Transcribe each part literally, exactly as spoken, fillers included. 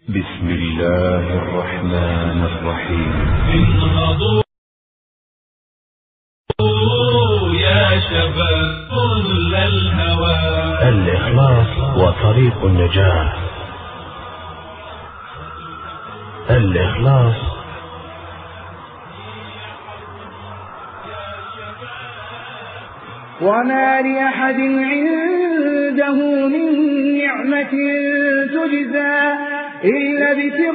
بسم الله الرحمن الرحيم. انهضوا يا شباب كل الهوى. الإخلاص وطريق النجاة. الإخلاص وما لأحد عنده من نعمة تجزى إلا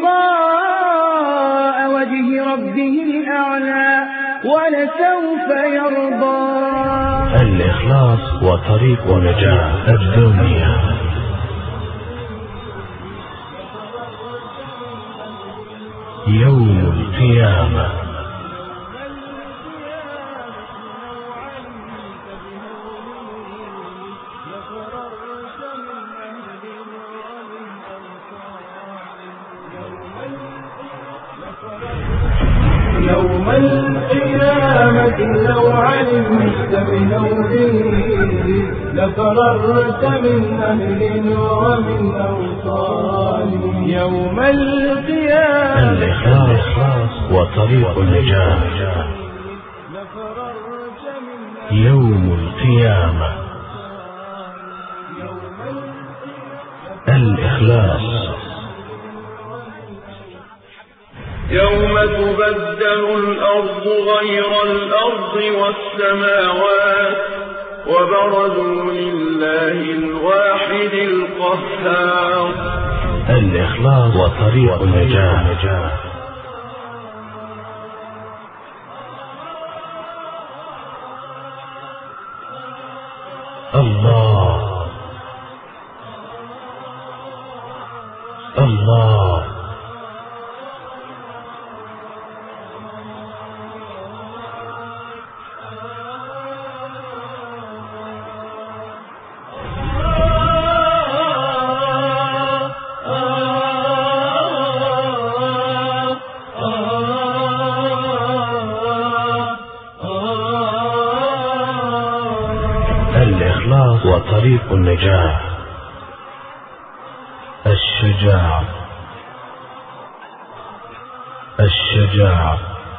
ابتغاء وجه ربه الأعلى ولسوف يرضى. الإخلاص وطريق نجاة الدنيا. يوم القيامة. يوم القيامة لو علمت بنوره لفررت من أهل ومن أوطان. يوم القيامة. الإخلاص وطريق النجاة. يوم القيامة. الإخلاص. يوم تبدل الأرض غير الأرض والسماوات وبرزوا لله الواحد القهار. الإخلاص وطريق النجاة. الله الله الإخلاص وطريق النجاة. الشجاعة. الشجاعة.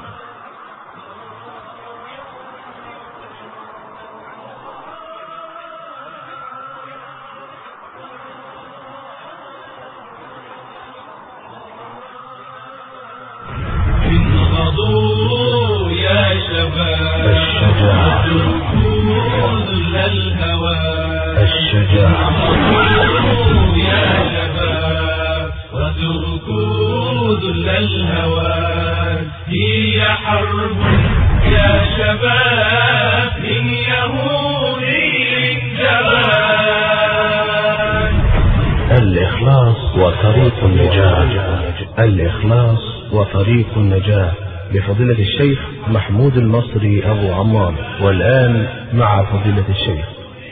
انهضوا يا شباب. الشجاعة. كل الهوى. الشجاعة. يا شباب وتركوا ذل الهوى. هي حرب يا شباب من يهودي جبان. الإخلاص وطريق النجاة. الإخلاص وطريق النجاة لفضيلة الشيخ محمود المصري أبو عمار. والآن مع فضيلة الشيخ.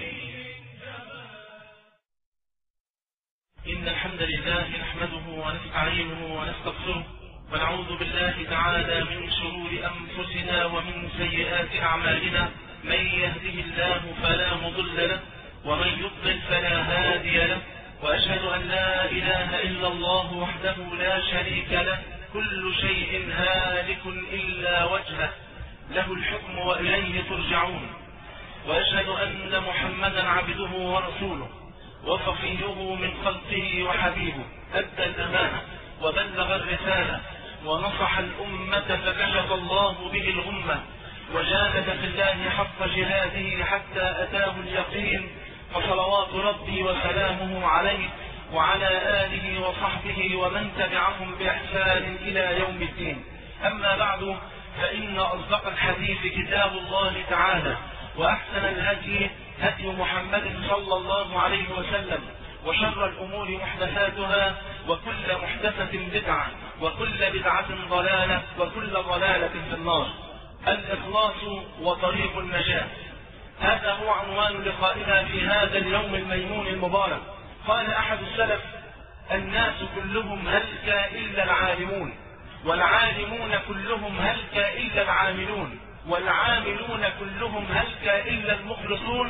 إن الحمد لله نحمده ونستعينه ونستغفره ونعوذ بالله تعالى من شرور أنفسنا ومن سيئات أعمالنا. من يهده الله فلا مضل له ومن يضلل فلا هادي له. وأشهد أن لا إله إلا الله وحده لا شريك له. كل شيء هالك إلا وجهه له الحكم وإليه ترجعون. وأشهد أن محمدا عبده ورسوله وصفيه من خلقه وحبيبه. أدى الأمانة وبلغ الرسالة ونصح الأمة فكشف الله به الغمة وجاهد في الله حق جهاده حتى أتاه اليقين. فصلوات ربي وسلامه عليه وعلى آله وصحبه ومن تبعهم بإحسان إلى يوم الدين. أما بعد فإن أصدق الحديث كتاب الله تعالى وأحسن الهدي هدي محمد صلى الله عليه وسلم وشر الأمور محدثاتها وكل محدثة بدعة وكل بدعة ضلالة وكل ضلالة في النار. الإخلاص وطريق النجاة، هذا هو عنوان لقائنا في هذا اليوم الميمون المبارك. قال أحد السلف: الناس كلهم هلك إلا العالمون، والعالمون كلهم هلك إلا العاملون، والعاملون كلهم هلك إلا المخلصون،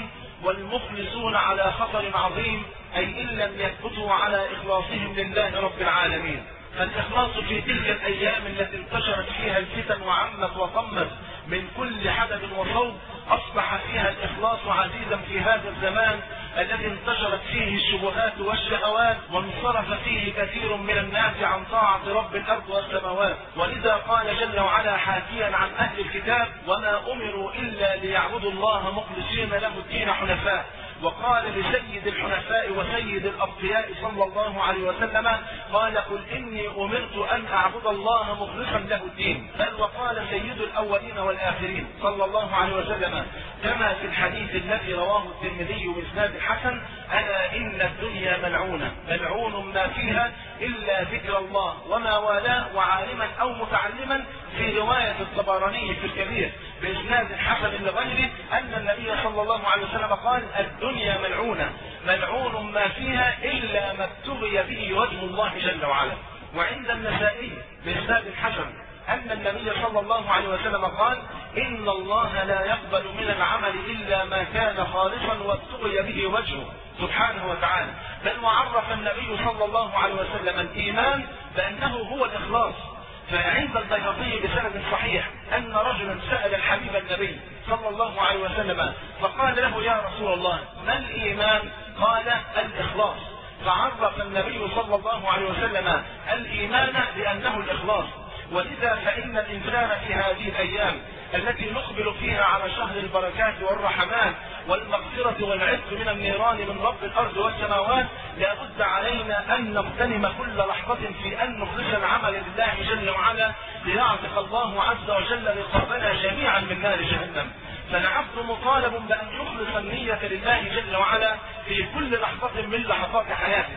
والمخلصون على خطر عظيم، أي إن لم يثبتوا على إخلاصهم لله رب العالمين. فالإخلاص في تلك الأيام التي انتشرت فيها الفتن وعمت وطمت من كل حدث وصوب، أصبح فيها الإخلاص عزيزا في هذا الزمان الذي انتشرت فيه الشبهات والشهوات، وانصرف فيه كثير من الناس عن طاعة رب الأرض والسماوات. ولذا قال جل وعلا حاكيا عن أهل الكتاب: وما أمروا إلا ليعبدوا الله مخلصين له الدين حنفاء. وقال لسيد الحنفاء وسيد الأصفياء صلى الله عليه وسلم: قال: قل إني أمرت أن أعبد الله مخلصا له الدين. بل وقال سيد الأولين والآخرين صلى الله عليه وسلم كما في الحديث الذي رواه الترمذي بإسناد حسن: ألا إن الدنيا ملعونة ملعون ما فيها إلا ذكر الله وما والاه وعالما أو متعلما. في رواية الطبراني في الكبير بإسناد حسن لغيره أن النبي صلى الله عليه وسلم قال: الدنيا ملعونة ملعون ما فيها إلا ما ابتغي به وجه الله جل وعلا. وعند النسائي بإسناد حسن أن النبي صلى الله عليه وسلم قال: إن الله لا يقبل من العمل إلا ما كان خالصا وابتغي به وجهه سبحانه وتعالى. بل وعرف النبي صلى الله عليه وسلم الإيمان بأنه هو الإخلاص. فعند البيهقي بسند صحيح أن رجلا سأل الحبيب النبي صلى الله عليه وسلم فقال له: يا رسول الله، ما الإيمان؟ قال: الإخلاص. فعرف النبي صلى الله عليه وسلم الإيمان بأنه الإخلاص. ولذا فإن الإنسان في هذه الأيام التي نقبل فيها على شهر البركات والرحمات والمغفرة والعتق من النيران من رب الأرض والسماوات، لا بد علينا أن نغتنم كل لحظة في أن نخلص العمل لله جل وعلا ليعتق الله عز وجل رقابنا جميعا من نار جهنم. فالعبد مطالب بأن يخلص النية لله جل وعلا في كل لحظة من لحظات حياته.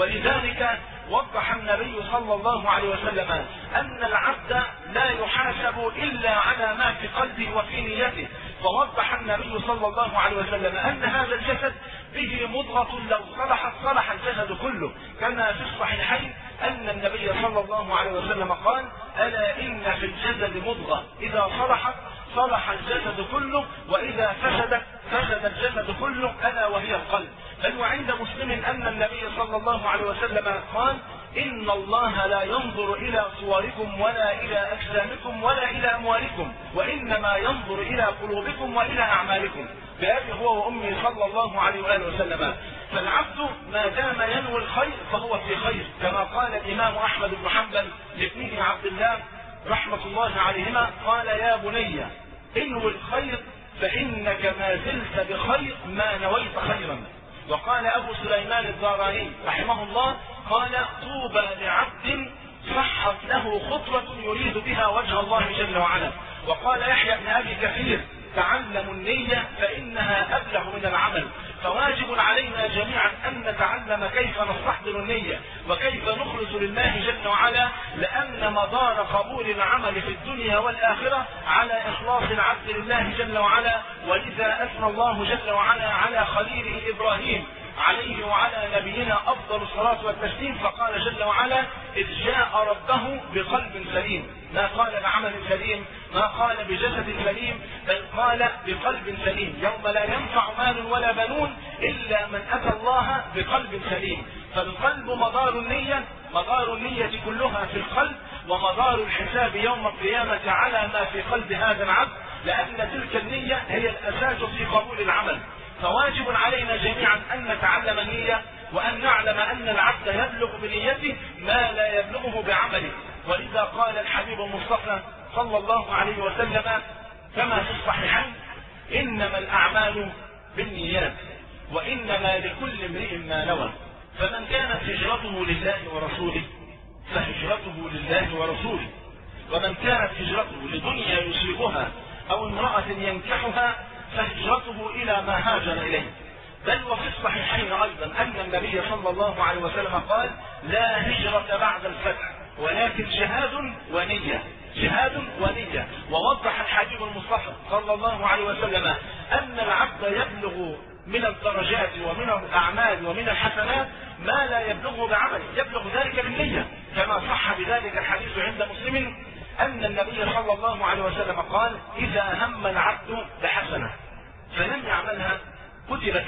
ولذلك وضح النبي صلى الله عليه وسلم أن العبد لا يحاسب إلا على ما في قلبه وفي نيته. فوضح النبي صلى الله عليه وسلم أن هذا الجسد به مضغة لو صلحت صلح الجسد كله، كما في الصحيحين أن النبي صلى الله عليه وسلم قال: ألا إن في الجسد مضغة إذا صلحت صلح الجسد كله، وإذا فسدت فسد الجسد كله، ألا وهي القلب. بل وعند مسلم أن النبي صلى الله عليه وسلم قال: إن الله لا ينظر إلى صوركم ولا إلى أجسامكم ولا إلى أموالكم، وإنما ينظر إلى قلوبكم وإلى أعمالكم. بأبي هو وأمي صلى الله عليه وآله وسلم. فالعبد ما دام ينوي الخير فهو في خير، كما قال الإمام أحمد بن حنبل لابنه عبد الله رحمة الله عليهما: قال: يا بني انوي الخير فإنك ما زلت بخير ما نويت خيرا. وقال أبو سليمان الداراني رحمه الله: قال: طوبى لعبد صحت له خطوة يريد بها وجه الله جل وعلا. وقال يحيى بن أبي كثير: تعلموا النية فإنها أبلغ من العمل. فواجب علينا جميعا أن نتعلم كيف نستحضر النية وكيف نخلص لله جل وعلا، لأن مدار قبول العمل في الدنيا والآخرة على إخلاص العبد لله جل وعلا. ولذا أثنى الله جل وعلا على خليله إبراهيم عليه وعلى نبينا أفضل الصلاة والتسليم، فقال جل وعلا: إذ جاء ربه بقلب سليم. ما قال بعمل سليم، ما قال بجسد سليم، بل قال بقلب سليم. يوم لا ينفع مال ولا بنون إلا من أتى الله بقلب سليم. فالقلب مدار النية، مدار النية كلها في القلب، ومدار الحساب يوم القيامة على ما في قلب هذا العبد، لأن تلك النية هي الأساس في قبول العمل. فواجب علينا جميعا أن نتعلم النية، وأن نعلم أن العبد يبلغ بنيته ما لا يبلغه بعمله. ولذا قال الحبيب المصطفى صلى الله عليه وسلم كما في الصحيحين: إنما الأعمال بالنيات وإنما لكل امرئ ما نوى. فمن كانت هجرته لله ورسوله فهجرته لله ورسوله، ومن كانت هجرته لدنيا يصيبها أو امرأة ينكحها فهجرته إلى ما هاجر إليه. بل وفي الصحيحين أيضا أن النبي صلى الله عليه وسلم قال: لا هجرة بعد الفتح ولكن جهاد ونية، جهاد ونية. ووضح الحبيب المصطفى صلى الله عليه وسلم أن العبد يبلغ من الدرجات ومن الأعمال ومن الحسنات ما لا يبلغه بعمله، يبلغ ذلك بالنية، كما صح بذلك الحديث عند مسلم أن النبي صلى الله عليه وسلم قال: إذا هم العبد بحسنة فلم يعملها كتبت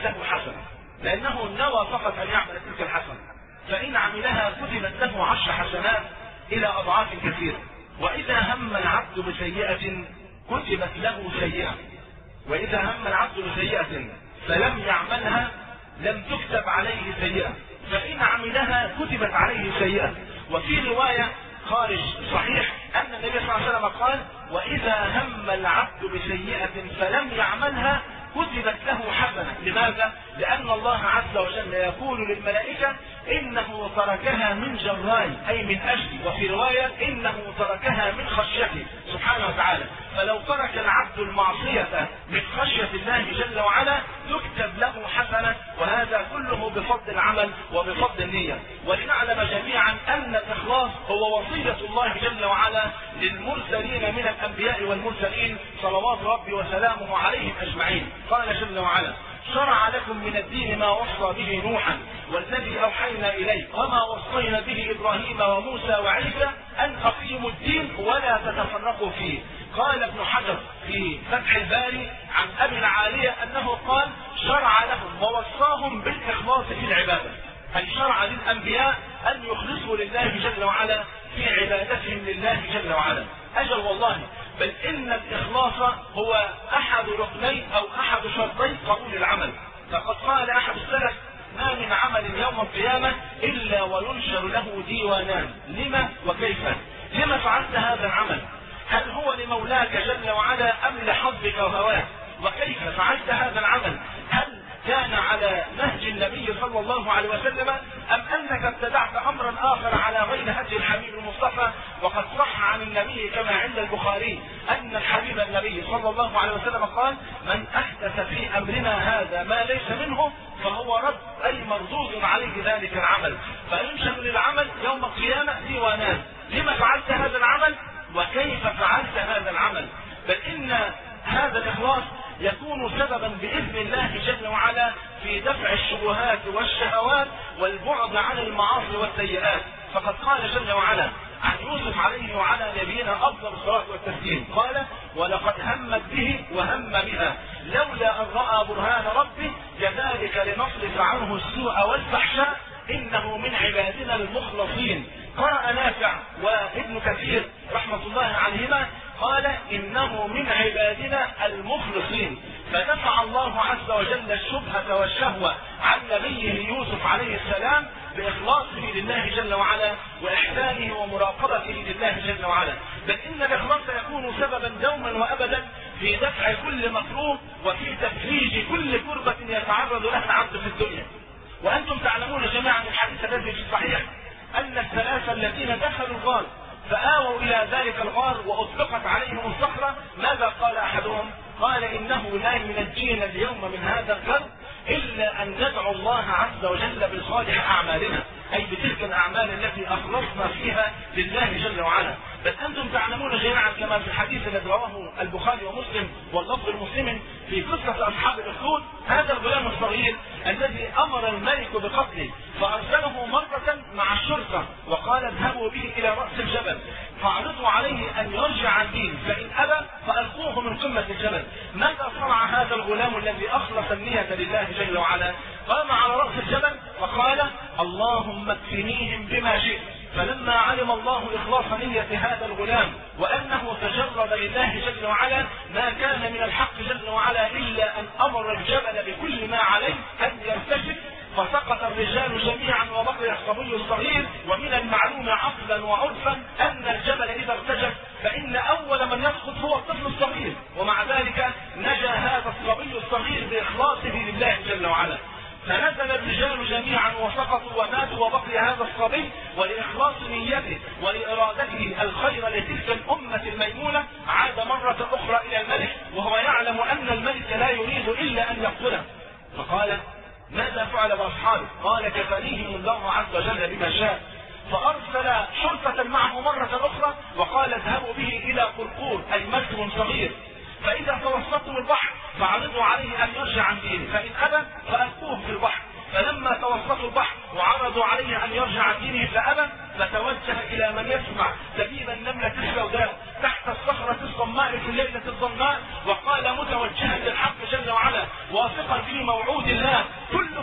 فقط أن يعمل تلك الحسنة، فإن عملها كتبت له عشر حسنات إلى أضعاف كثيرة. وإذا هم العبد بسيئة كتبت له سيئة، وإذا هم العبد بسيئة فلم يعملها لم تكتب عليه سيئة، فإن عملها كتبت عليه سيئة. وفي رواية خارج صحيح أن النبي صلى الله عليه وسلم قال: وإذا هم العبد بسيئة فلم يعملها كتبت له حسنة. لماذا؟ لأن الله عز وجل يقول للملائكة: إنه تركها من جراي، أي من أجلي. وفي رواية: إنه تركها من خشيتي سبحانه وتعالى. فلو ترك العبد المعصية من خشية الله جل وعلا تكتب له حسنة، وهذا كله بفضل العمل وبفضل النية. ولنعلم جميعا أن الإخلاص هو وصية الله جل وعلا للمرسلين من الأنبياء والمرسلين صلوات ربي وسلامه عليهم أجمعين. قال جل وعلا: شرع لكم من الدين ما وصى به نوحا والذي أوحينا إليه وما وصينا به إبراهيم وموسى وعيسى أن أقيموا الدين ولا تتفرقوا فيه. قال ابن حجر في فتح الباري عن أبي العالية أنه قال: شرع لهم ووصاهم بالإخلاص في العبادة، أي شرع للأنبياء أن يخلصوا لله جل وعلا في عبادتهم لله جل وعلا. أجل والله، بل إن الإخلاص هو أحد ركني أو أحد شرطي قبول العمل. فقد قال أحد السلف: ما من عمل يوم القيامة إلا وينشر له ديوانان، لما وكيف. لما فعلت هذا العمل؟ هل هو لمولاك جل وعلا أم لحظك وهواك؟ وكيف فعلت هذا العمل؟ هل كان على نهج النبي صلى الله عليه وسلم أم أنك ابتدعت أمرا آخر على غير هدي الحبيب المصطفى؟ وقد صح عن النبي كما عند البخاري أن الحبيب النبي صلى الله عليه وسلم قال: من أحدث في أمرنا هذا ما ليس منه فهو رد، أي مردود عليه ذلك العمل. فينشر للعمل يوم القيامة ديوانان: لما فعلت هذا العمل؟ وكيف فعلت هذا العمل؟ بل إن هذا الإخلاص يكون سببا بإذن الله جل وعلا في دفع الشبهات والشهوات والبعد عن المعاصي والسيئات. فقد قال جل وعلا عن يوسف عليه وعلى نبينا أفضل الصلاة والتسليم: قال: ولقد همت به وهم بها لولا أن رأى برهان ربه كذلك لنصرف عنه السوء والفحشاء إنه من عبادنا المخلصين. قرأ نافع وابن كثير رحمة الله عليهما قال: إنه من عبادنا المخلصين. فدفع الله عز وجل الشبهة والشهوة عن نبيه يوسف عليه السلام بإخلاصه لله جل وعلا وإحسانه ومراقبته لله جل وعلا. بل إن الإخلاص يكون سببا دوما وأبدا في دفع كل مكروه وفي تفريج كل كربة يتعرض لها العبد في الدنيا. وأنتم تعلمون جميعا الحديث الذي في الصحيح أن الثلاثة الذين دخلوا الغار فآووا إلى ذلك الغار وأطلقت عليهم الصخرة، ماذا قال أحدهم؟ قال: إنه لا ينجينا اليوم من هذا الكرب إلا أن ندعو الله عز وجل بصالح أعمالنا، أي بتلك الأعمال التي أخلصنا فيها لله جل وعلا. بل أنتم تعلمون جميعا كما في الحديث الذي رواه البخاري ومسلم واللفظ المسلم في قصة أصحاب الأخدود، هذا الغلام الصغير الذي أمر الملك بقتله فأرسله مرة مع الشرطة وقال: اذهبوا به إلى رأس الجبل فاعرضوا عليه أن يرجع عن دينه، فإن أبى فألقوه من قمة الجبل. ماذا صنع هذا الغلام الذي أخلص النية لله جل وعلا؟ قام على رأس الجبل وقال: اللهم اكفنيهم بما شئت. فلما علم الله إخلاص نية هذا الغلام وأنه تجرد لله جل وعلا ما كان من الحق جل وعلا إلا أن أمر الجبل بكل ما عليه أن يرتشف، فسقط الرجال جميعا وبقي الصبي الصغير. ومن المعلوم عقلا وعرفا أن الجبل إذا ارتجف فإن أول من يسقط هو الطفل الصغير، ومع ذلك نجا هذا الصبي الصغير بإخلاصه لله جل وعلا. فنزل الرجال جميعا وسقطوا وماتوا وبقي هذا الصبي، ولإخلاص نيته ولإرادته الخير لتلك الأمة الميمونة عاد مرة أخرى إلى الملك وهو يعلم أن الملك لا يريد إلا أن يقتله. فقال: ماذا فعل بأصحابه؟ قال: كفانيهم الله عز وجل بما شاء. فأرسل شرطة معه مرة أخرى وقال: اذهبوا به إلى قرقور، أي مركب صغير، فإذا توسطوا البحر فعرضوا عليه أن يرجع عن دينه، فإن أبى فألقوه في البحر. فلما توسطوا البحر وعرضوا عليه أن يرجع عن دينه فأبى، فتوجه إلى من يسمع دبيب النملة السوداء تحت الصخرة الصماء في الليلة الظلماء وقال متوجها للحق جل وعلا واثقا في موعود الله: كله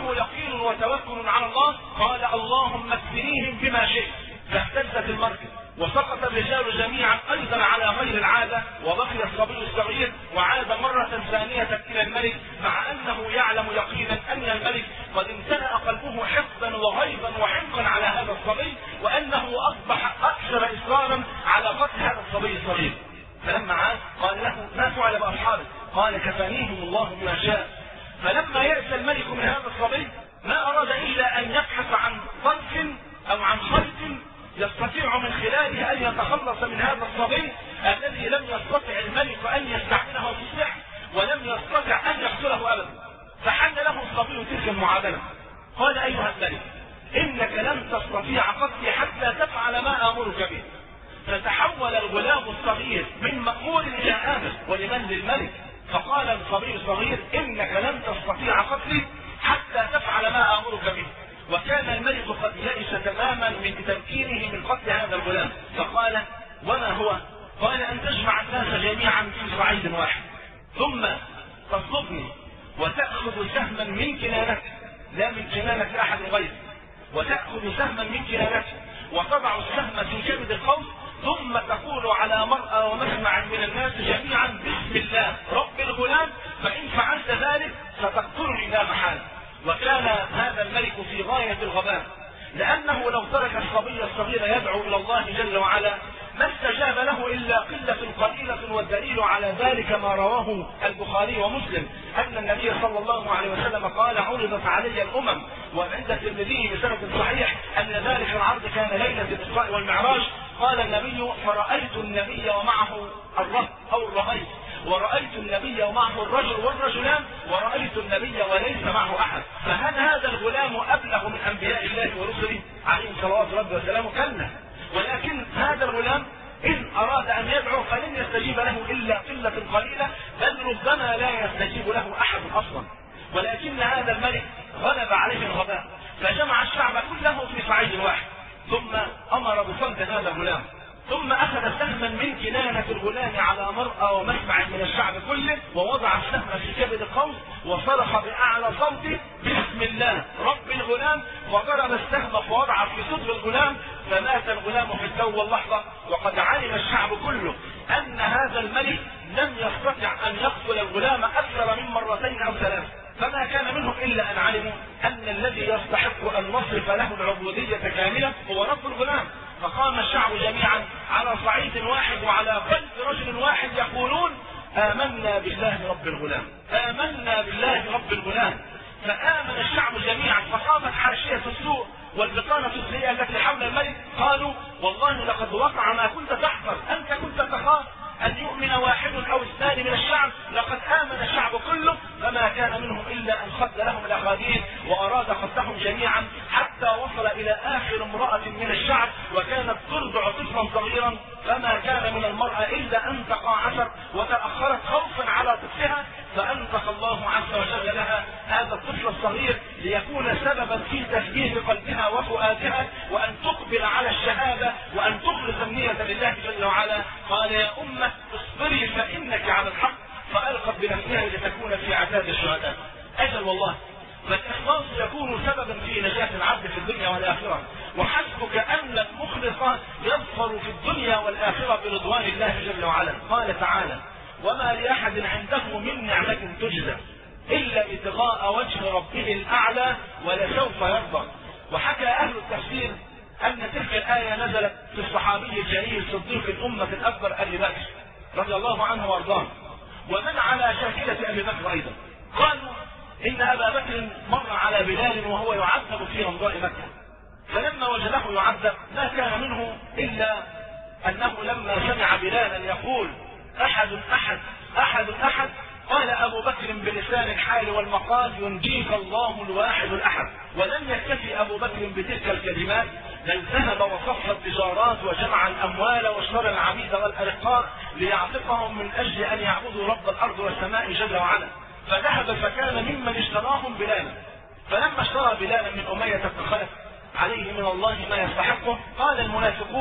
ومعه يقين وتوكل على الله قال اللهم اكفنيهم بما شئت، فاهتزت المركب وسقط الرجال جميعا ايضا على غير العاده، وبقي الصبي الصغير وعاد مره ثانيه الى الملك، مع انه يعلم يقينا ان الملك قد امتلأ قلبه حقدا وغيظا وحنقا على هذا الصبي، وانه اصبح اكثر اصرارا على قتل هذا الصبي الصغير. فلما عاد قال له ما فعل باصحابه؟ قال كفانيهم الله بما شاء. فلما يأس الملك من هذا الصبي ما اراد الا ان يبحث عن طرف او عن خيط يستطيع من خلاله ان يتخلص من هذا الصبي الذي لم يستطع الملك ان يستعمله في السحر ولم يستطع ان يقتله ابدا. فحل له الصبي تلك المعادله، قال ايها الملك انك لن تستطيع قتلي حتى تفعل ما امرك به. فتحول الغلام الصغير من مأمور الى امر ولمن للملك، فقال الصبي الصغير انك لن تستطيع قتلي حتى تفعل ما امرك به. وكان الملك قد يئس تماما من تمكينه من قتل هذا الغلام، فقال وما هو؟ قال ان تجمع الناس جميعا في صعيد واحد، ثم تصلبني وتأخذ سهما من كنانك، لا من كنانك احد غيرك، وتأخذ سهما من كنانك وتضع السهم في كبد القوس، ثم تقول على مرأى ومسمع من الناس جميعا بسم الله رب الغلام، فإن فعلت ذلك ستقتلني لا محالة. وكان هذا الملك في غاية الغباء، لأنه لو ترك الصبي الصغير يدعو إلى الله جل وعلا ما استجاب له إلا قلة قليلة، والدليل على ذلك ما رواه البخاري ومسلم أن النبي صلى الله عليه وسلم قال عرضت علي الأمم، وعند الترمذي بسند صحيح أن ذلك العرض كان ليلة الإسراء والمعراج. قال النبي فرأيت النبي ومعه الرهط أو الرهيط، ورأيت النبي ومعه الرجل والرجلان، ورأيت النبي وليس معه أحد. فهل هذا الغلام أبلغ من أنبياء الله ورسله عليهم صلوات ربي وسلامه؟ كلا. ولكن هذا الغلام إن أراد أن يدعو فلن يستجيب له إلا قلة قليلة، بل ربما لا يستجيب له أحد أصلا. ولكن هذا الملك غلب عليه الغباء، فجمع الشعب كله في صعيد واحد، ثم أمر بصمت هذا الغلام، ثم أخذ سهما من كنانة الغلام على مرأى ومسمع من الشعب كله، ووضع السهم في كبد القوس وصرخ بأعلى صوته بسم الله رب الغلام، وضرب السهم فوضع في صدر الغلام، فمات الغلام في التو واللحظة. وقد علم الشعب كله أن هذا الملك لم يستطع أن يقتل الغلام أكثر من مرتين أو ثلاث، فما كان منهم إلا أن علموا أن الذي يستحق أن نصرف له العبودية كاملة هو رب الغلام. فقام الشعب جميعا على صعيد واحد وعلى قلب رجل واحد يقولون آمنا بالله رب الغلام، آمنا بالله رب الغلام. فآمن الشعب جميعا، فقامت حاشية السوء والبطانة السيئة التي حول الملك قالوا والله لقد وقع ما كنت تحذر، أنت كنت تخاف أن يؤمن واحد أو اثنان من الشعب، لقد آمن الشعب كله، فما كان منهم إلا أن خد لهم الأخاديد وأراد خدهم جميعا، حتى وصل إلى آخر امرأة من الشعب وكانت ترضع طفلا صغيرا، فما كان من المرأة إلا أن تقاعست وتأخرت خوفا على طفلها، فأنفخ الله عز وجل لها هذا الطفل الصغير ليكون سببا في تثبيت قلبها وفؤادها، وأن تقبل على الشهادة وأن تخلص النية لله جل وعلا. قال يا أمة اصبري فإنك على الحق، فألقت بنفسها لتكون في عتاد الشهداء. أجل والله، فالإخلاص يكون سببا في نجاة العبد في الدنيا والآخرة، وحسبك أن المخلص يظفر في الدنيا والآخرة برضوان الله جل وعلا. قال تعالى وما لأحد عنده من نعمة تجزى إلا ابتغاء وجه ربه الأعلى ولسوف يرضى. وحكى أهل التفسير أن تلك الآية نزلت في الصحابي الجليل صديق الأمة الأكبر أبي بكر رضي الله عنه وارضاه، ومن على شاكلة أبي بكر أيضا. قالوا إن أبا بكر مر على بلال وهو يعذب في رمضاء مكة، فلما وجده يعذب ما كان منه إلا أنه لما سمع بلالا يقول أحد أحد أحد أحد قال أبو بكر بلسان الحال والمقال ينجيك الله الواحد الأحد. ولم يكتفي أبو بكر بتلك الكلمات، بل ذهب وصف التجارات وجمع الأموال واشترى العبيد والأرقاء ليعتقهم من أجل أن يعبدوا رب الأرض والسماء جل وعلا. فذهب فكان ممن اشتراهم بلالا. فلما اشترى بلالا من أمية بن خلف عليه من الله ما يستحقه، قال المنافقون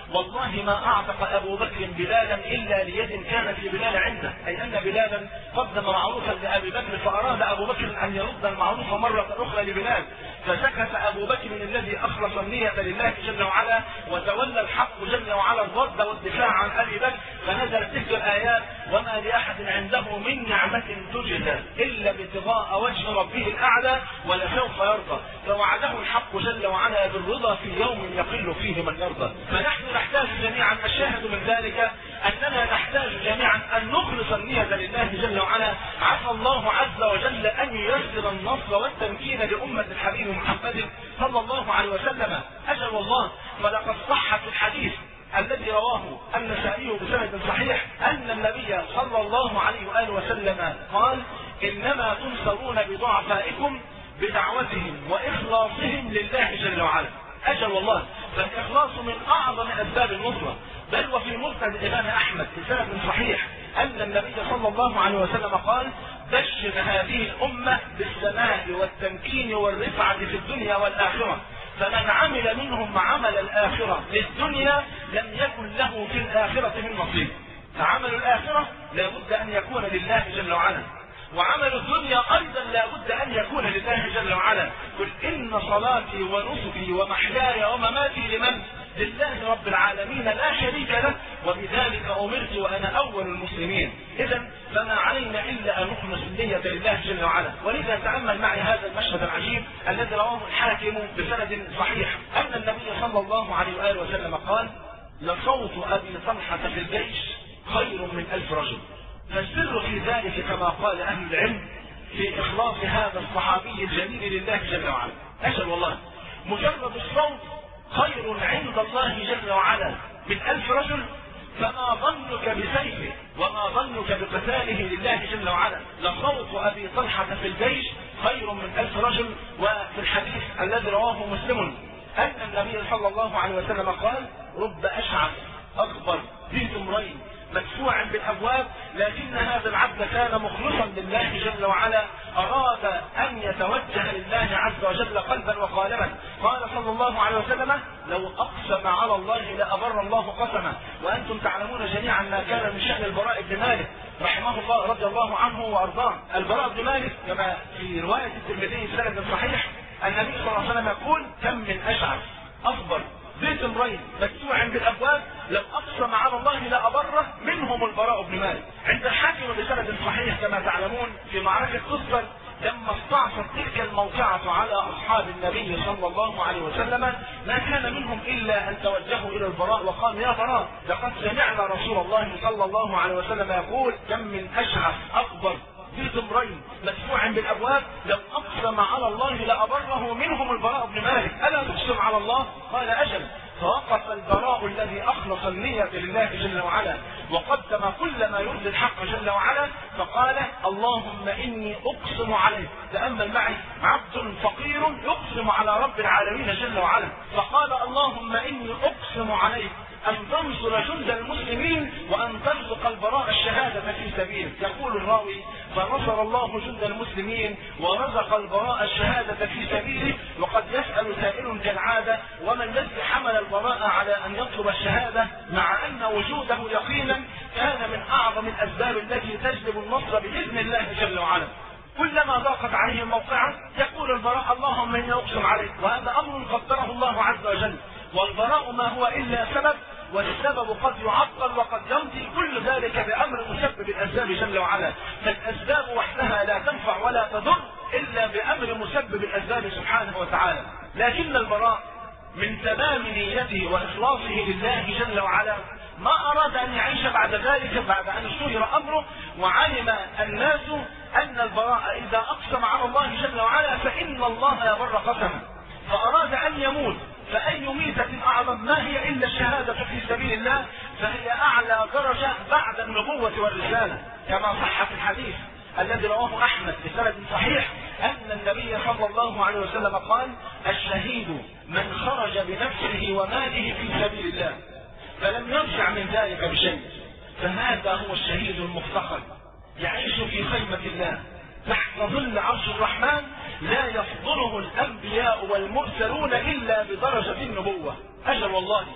والله ما اعتق ابو بكر بلالا الا ليد كانت لبلال عنده، اي ان بلالا قدم معروفا لابي بكر فاراد ابو بكر ان يرد المعروف مره اخرى لبلال، فسكت ابو بكر الذي اخلص النيه لله جل وعلا وتولى الحق جل وعلا الرد والدفاع عن ابي بكر، فنزلت تلك الايات: وما لاحد عنده من نعمه تجزى الا ابتغاء وجه ربه الاعلى ولسوف يرضى، فوعده الحق جل وعلا بالرضا في يوم يقل فيه من يرضى. فنحن نحتاج جميعا، الشاهد من ذلك اننا نحتاج جميعا ان نخلص النيه لله جل وعلا. عسى الله عز وجل ان ييسر النصر والتمكين لامه الحبيب محمد صلى الله عليه وسلم. اجل والله، فلقد صح في الحديث الذي رواه النسائي بسند صحيح ان النبي صلى الله عليه واله وسلم قال: انما تنصرون بضعفائكم بدعوتهم واخلاصهم لله جل وعلا. اجل والله، فالاخلاص من اعظم اسباب النصره، بل وفي مسند الامام احمد بسند صحيح ان النبي صلى الله عليه وسلم قال: بشر هذه الامه بالسماء والتمكين والرفعه في الدنيا والاخره، فمن عمل منهم عمل الاخره للدنيا لم يكن له في الاخره من نصيب. فعمل الاخره لابد ان يكون لله جل وعلا، وعمل الدنيا ايضا لابد ان يكون لله جل وعلا. قل ان صلاتي ونسكي ومحياي ومماتي لمن؟ لله رب العالمين لا شريك له، وبذلك امرت وانا اول المسلمين. اذا فما علينا الا ان نخلص النيه لله جل وعلا. ولذا تامل معي هذا المشهد العجيب الذي رواه الحاكم بسند صحيح ان النبي صلى الله عليه واله وسلم قال: لصوت ابي طلحه في الجيش خير من الف رجل. فالسر في ذلك كما قال اهل العلم في اخلاص هذا الصحابي الجليل لله جل وعلا. اجل والله، مجرد الصوت خير عند الله جل وعلا من ألف رجل، فما ظنك بسيفه وما ظنك بقتاله لله جل وعلا. لصوت ابي طلحه في الجيش خير من ألف رجل. وفي الحديث الذي رواه مسلم ان النبي صلى الله عليه وسلم قال: رب اشعث اكبر ذي ذمرين مدفوعا بالابواب، لكن هذا العبد كان مخلصا لله جل وعلا، اراد ان يتوجه لله عز وجل قلبا وقالبا. قال صلى الله عليه وسلم: لو اقسم على الله لابر الله قسمه. وانتم تعلمون جميعا ما كان من شان البراء بن مالك رحمه الله رضي الله عنه وارضاه. البراء بن مالك كما في روايه الترمذي سند صحيح النبي صلى الله عليه وسلم يقول: كم من اشعث اخبر ذي امرين مدفوع بالابواب لو اقسم على الله لابره، منهم البراء بن مالك. عند الحاكم بسند صحيح كما تعلمون في معركه قصر لما استعصت تلك الموقعه على اصحاب النبي صلى الله عليه وسلم، ما كان منهم الا ان توجهوا الى البراء وقالوا: يا براء، لقد سمعنا رسول الله صلى الله عليه وسلم يقول: كم من اشعث اكبر ذي ذمرين مدفوع بالابواب لو اقسم على الله لابره، منهم البراء بن مالك، الا تقسم على الله؟ قال: اجل. فوقف البراء الذي اخلص النيه لله جل وعلا وقدم كل ما يرضي الحق جل وعلا، فقال: اللهم اني اقسم عليك. تامل معي، عبد فقير يقسم على رب العالمين جل وعلا، فقال: اللهم اني اقسم عليك ان تنصر جند المسلمين وان ترزق البراء الشهاده في سبيلك. يقول الراوي: فنصر الله جند المسلمين ورزق البراء الشهاده في سبيله. وقد يسال سائل كالعاده: وما الذي حمل البراء على ان يطلب الشهاده مع ان وجوده يقينا كان من اعظم الاسباب التي تجلب النصر باذن الله جل وعلا؟ كلما ضاقت عليه الموقعه يقول البراء: اللهم اني اقسم عليك. وهذا امر قدره الله عز وجل، والبراء ما هو الا سبب، والسبب قد يعطل وقد يمضي، كل ذلك بامر مسبب الاسباب جل وعلا. فالاسباب وحدها لا تنفع ولا تضر الا بامر مسبب الاسباب سبحانه وتعالى. لكن البراء من تمام نيته واخلاصه لله جل وعلا ما اراد ان يعيش بعد ذلك، بعد ان اشتهر امره وعلم الناس ان البراء اذا اقسم على الله جل وعلا فان الله يبر قسمه، فاراد ان يموت. فأي ميتة أعظم؟ ما هي إلا الشهادة في سبيل الله، فهي أعلى درجة بعد النبوة والرسالة، كما صح في الحديث الذي رواه أحمد بسند صحيح أن النبي صلى الله عليه وسلم قال: الشهيد من خرج بنفسه وماله في سبيل الله فلم يرجع من ذلك بشيء، فهذا هو الشهيد المفتخر، يعيش في خيمة الله تحت ظل عرش الرحمن، لا يفضله الانبياء والمرسلون الا بدرجة النبوة. اجل والله،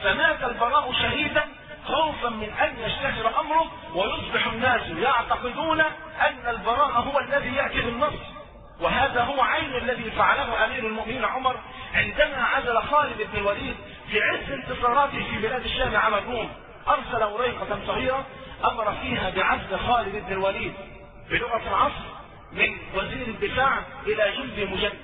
فمات البراء شهيدا خوفا من ان يشتهر امره ويصبح الناس يعتقدون ان البراء هو الذي ياتي بالنصر. وهذا هو عين الذي فعله امير المؤمنين عمر عندما عزل خالد بن الوليد في عز انتصاراته في بلاد الشام على الروم. ارسل وريقة صغيرة امر فيها بعزل خالد بن الوليد بلغة العصر من وزير الدفاع الى جندي مجند.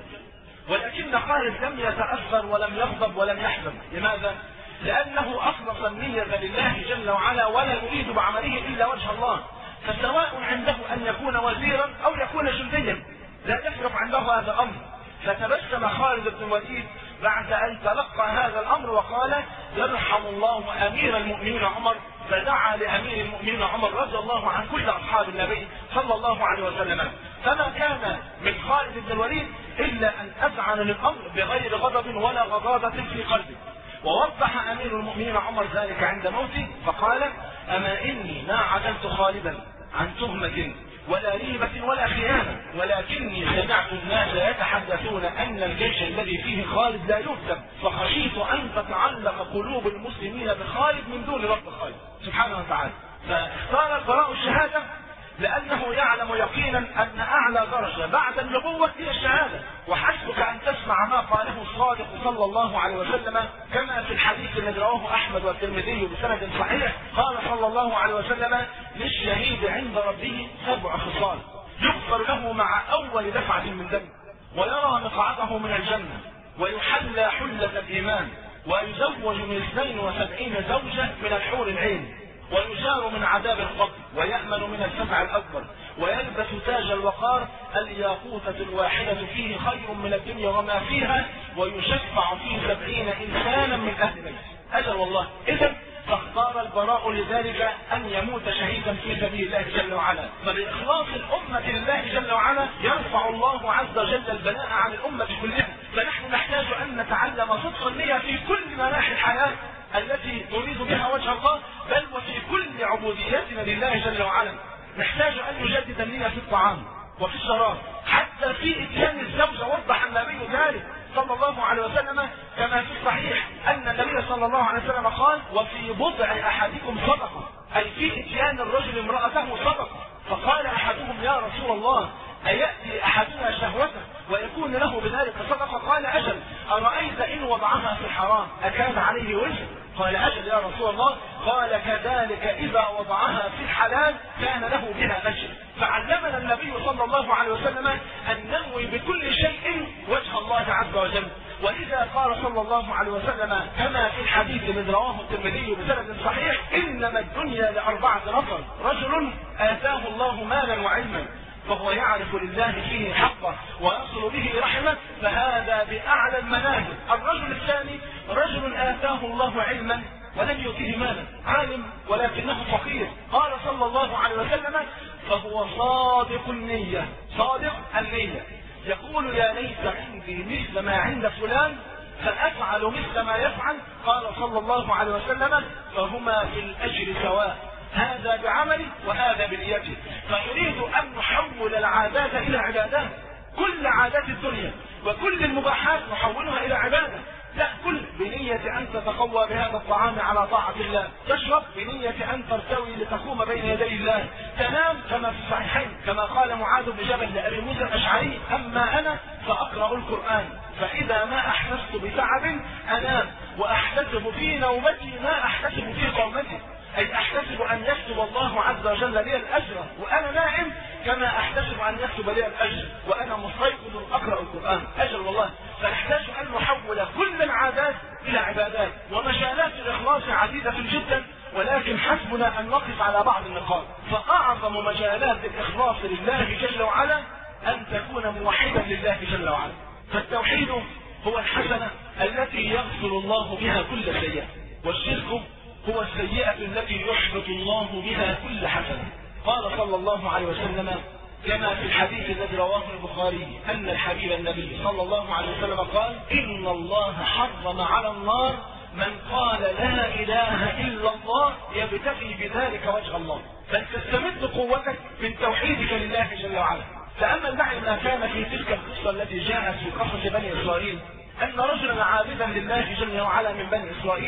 ولكن خالد لم يتأثر ولم يغضب ولم يحزن. لماذا؟ لأنه أخلص النية لله جل وعلا ولا يريد بعمله إلا وجه الله. فسواء عنده أن يكون وزيرا أو يكون جنديا لا يفرق عنده هذا الأمر. فتبسم خالد بن الوليد بعد أن تلقى هذا الأمر وقال يرحم الله أمير المؤمنين عمر. فدعا لأمير المؤمنين عمر رضي الله عن كل أصحاب النبي صلى الله عليه وسلم. فما كان من خالد بن الوليد إلا أن أذعن للأمر بغير غضب ولا غضاضة في قلبه. ووضح أمير المؤمنين عمر ذلك عند موته فقال أما إني ما عدلت خالدا عن تهمة ولا ريبة ولا خيانة، ولكني سمعت الناس يتحدثون أن الجيش الذي فيه خالد لا يهزم، فخشيت أن تتعلق قلوب المسلمين بخالد من دون رب خالد سبحانه وتعالى. فاختار البراء الشهادة لأنه يعلم يقينا أن أعلى درجة بعد النبوة هي الشهادة. وحسبك أن تسمع ما قاله الصادق صلى الله عليه وسلم كما في الحديث الذي رواه أحمد والترمذي بسند صحيح. قال صلى الله عليه وسلم للشهيد عند ربه سبع خصال يغفر له مع أول دفعة من دم، ويرى مقعده من الجنة، ويحلى حلة الإيمان، ويزوج من اثنين وسبعين زوجة من الحور العين، ويجار من عذاب القبر، ويأمن من السبع الأكبر، ويلبس تاج الوقار الياقوتة الواحدة فيه خير من الدنيا وما فيها، ويشفع فيه سبعين إنسانا من أهل بيته. أجل والله. إذن فاختار البراء لذلك أن يموت شهيدا في سبيل الله جل وعلا. فبإخلاص الأمة لله جل وعلا يرفع الله عز وجل البلاء عن الأمة كلها. فنحن نحتاج أن نتعلم صدق النية في كل مناحي الحياة التي نريد بها وجه الله، بل وفي كل عبوديتنا لله جل وعلا. نحتاج أن نجدد النية في الطعام وفي الشراب، حتى في إتيان الزوجة. وضح النبي ذلك صلى الله عليه وسلم كما في الصحيح أن النبي صلى الله عليه وسلم قال وفي بضع أحدكم صدقة، أي في إتيان الرجل امرأته صدقة. فقال أحدهم يا رسول الله أيأتي أحدنا شهوته ويكون له بذلك صدقة؟ قال أجل. أرأيت إن وضعها في الحرام أكان عليه وزر؟ قال أجل يا رسول الله. قال كذلك إذا وضعها في الحلال كان له بها أجر. فعلمنا النبي صلى الله عليه وسلم أن ننوي بكل شيء وجه الله عز وجل. ولذا قال صلى الله عليه وسلم كما في الحديث الذي رواه الترمذي بسند صحيح إنما الدنيا لأربعة نفر: رجل آتاه الله مالا وعلما فهو يعرف لله فيه حقه ويصل به رحمه، فهذا بأعلى المنازل. الرجل الثاني رجل آتاه الله علما ولم يؤتيه مالا، عالم ولكنه فقير. قال صلى الله عليه وسلم فهو صادق النية، صادق النية، يقول يا ليت عندي مثل ما عند فلان فأفعل مثل ما يفعل. قال صلى الله عليه وسلم فهما في الأجر سواء، هذا بعمله وهذا بنيته. فنريد أن نحول العادات إلى عبادات. كل عادات الدنيا وكل المباحات نحولها إلى عبادة. تأكل بنية أن تتقوى بهذا الطعام على طاعة الله، تشرب بنية أن ترتوي لتقوم بين يدي الله، تنام كما في الصحيحين كما قال معاذ بن جبل لأبي موسى الأشعري أما أنا فأقرأ القرآن فإذا ما أحسست بتعب أنام وأحتسب في نومتي ما أحتسب في قومتي، أي أحتسب أن يكتب الله عز وجل لي الأجر وأنا نائم كما أحتسب أن يكتب لي الأجر وأنا مستيقظ أقرأ القرآن. أجل والله. فنحتاج أن نحول كل العادات إلى عبادات. ومجالات الإخلاص عديدة جدا، ولكن حسبنا أن نقف على بعض النقاط. فأعظم مجالات الإخلاص لله جل وعلا أن تكون موحدا لله جل وعلا. فالتوحيد هو الحسنة التي يغفر الله بها كل سيئة، والشرك هو السيئة التي يحبط الله بها كل حسنة. قال صلى الله عليه وسلم كما في الحديث الذي رواه البخاري أن الحبيب النبي صلى الله عليه وسلم قال إن الله حرم على النار من قال لا إله إلا الله يبتغي بذلك وجه الله. فلتستمد قوتك من توحيدك لله جل وعلا. تأمل معي ما كان في تلك القصة التي جاءت في قصة بني إسرائيل، أن رجلا عابدا لله جل وعلا من بني إسرائيل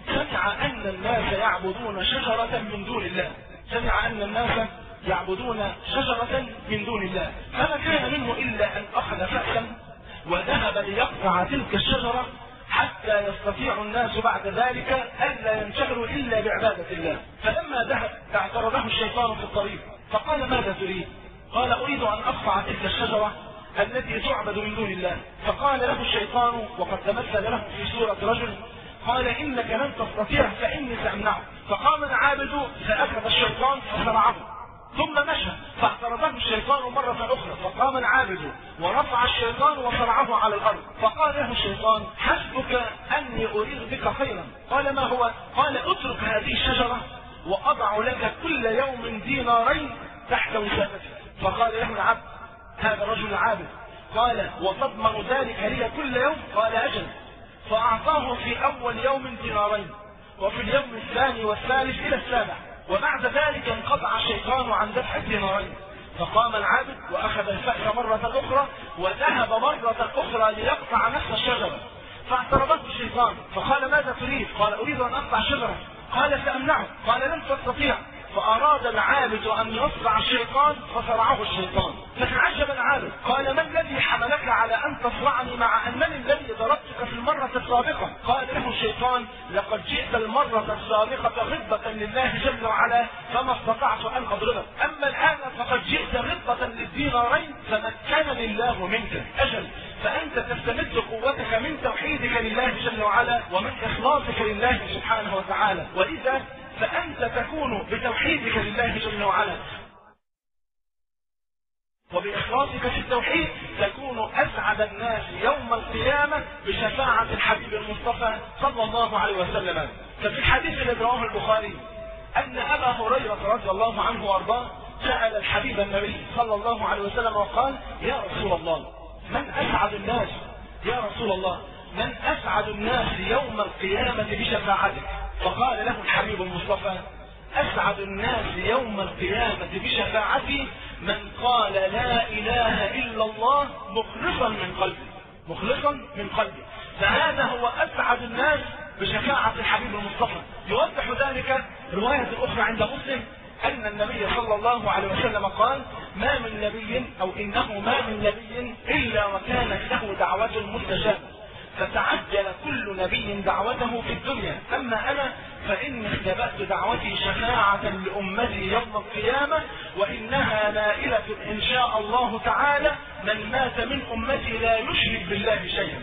سمع أن الناس يعبدون شجرة من دون الله، سمع أن الناس يعبدون شجرة من دون الله، فما كان منه إلا أن أخذ فأسا وذهب ليقطع تلك الشجرة حتى يستطيع الناس بعد ذلك ألا ينشغلوا إلا بعبادة الله. فلما ذهب اعترضه الشيطان في الطريق فقال ماذا تريد؟ قال أريد أن أقطع تلك الشجرة التي تعبد من دون الله. فقال له الشيطان وقد تمثل له في صورة رجل قال إنك لن تستطيع فإني سأمنعك. فقام العابد فأخذ الشيطان فصرعه ثم مشى، فاعترضه الشيطان مرة أخرى فقام العابد ورفع الشيطان وصرعه على الأرض. فقال له الشيطان حسبك أني أريد بك خيرا. قال ما هو؟ قال اترك هذه الشجرة وأضع لك كل يوم دينارين تحت وسادتك. فقال له العبد هذا الرجل عابد قال وتضمن ذلك لي كل يوم؟ قال أجل. فأعطاه في أول يوم دينارين وفي اليوم الثاني والثالث إلى السابع، وبعد ذلك انقطع الشيطان عن دفع الدينارين. فقام العابد وأخذ الفأس مرة أخرى وذهب مرة أخرى ليقطع نفس الشجرة. فاعترضته الشيطان فقال ماذا تريد؟ قال أريد أن أقطع شجرة. قال سأمنعه. قال لن تستطيع. فأراد العابد أن يصرع الشيطان فصرعه الشيطان. فتعجب العابد قال ما الذي حملك على أن تصرعني مع أنني الذي ضربتك في المرة السابقة؟ قال له الشيطان لقد جئت المرة السابقة غضبة لله جل وعلا فما استطعت أن أضربك، أما الآن فقد جئت غضبة للدينارين فمكنني الله منك. أجل، فأنت تستمد قوتك من توحيدك لله جل وعلا ومن إخلاصك لله سبحانه وتعالى، ولذا فأنت تكون بتوحيدك لله جل وعلا وبإخلاصك في التوحيد تكون أسعد الناس يوم القيامة بشفاعة الحبيب المصطفى صلى الله عليه وسلم. ففي الحديث الذي رواه البخاري أن أبا هريرة رضي الله عنه وأرضاه سأل الحبيب النبي صلى الله عليه وسلم وقال يا رسول الله من أسعد الناس؟ يا رسول الله من أسعد الناس يوم القيامة بشفاعتك؟ فقال له الحبيب المصطفى أسعد الناس يوم القيامة بشفاعتي من قال لا إله إلا الله مخلصا من قلبه، مخلصا من قلبه. فهذا هو أسعد الناس بشفاعة الحبيب المصطفى. يوضح ذلك رواية أخرى عند مسلم أن النبي صلى الله عليه وسلم قال ما من نبي أو إنه ما من نبي إلا وكانت له دعوة مستجابة فتعجل كل نبي دعوته في الدنيا، أما أنا فإني اختبأت دعوتي شفاعة لأمتي يوم القيامة وإنها نائلة إن شاء الله تعالى من مات من أمتي لا يشرك بالله شيئا.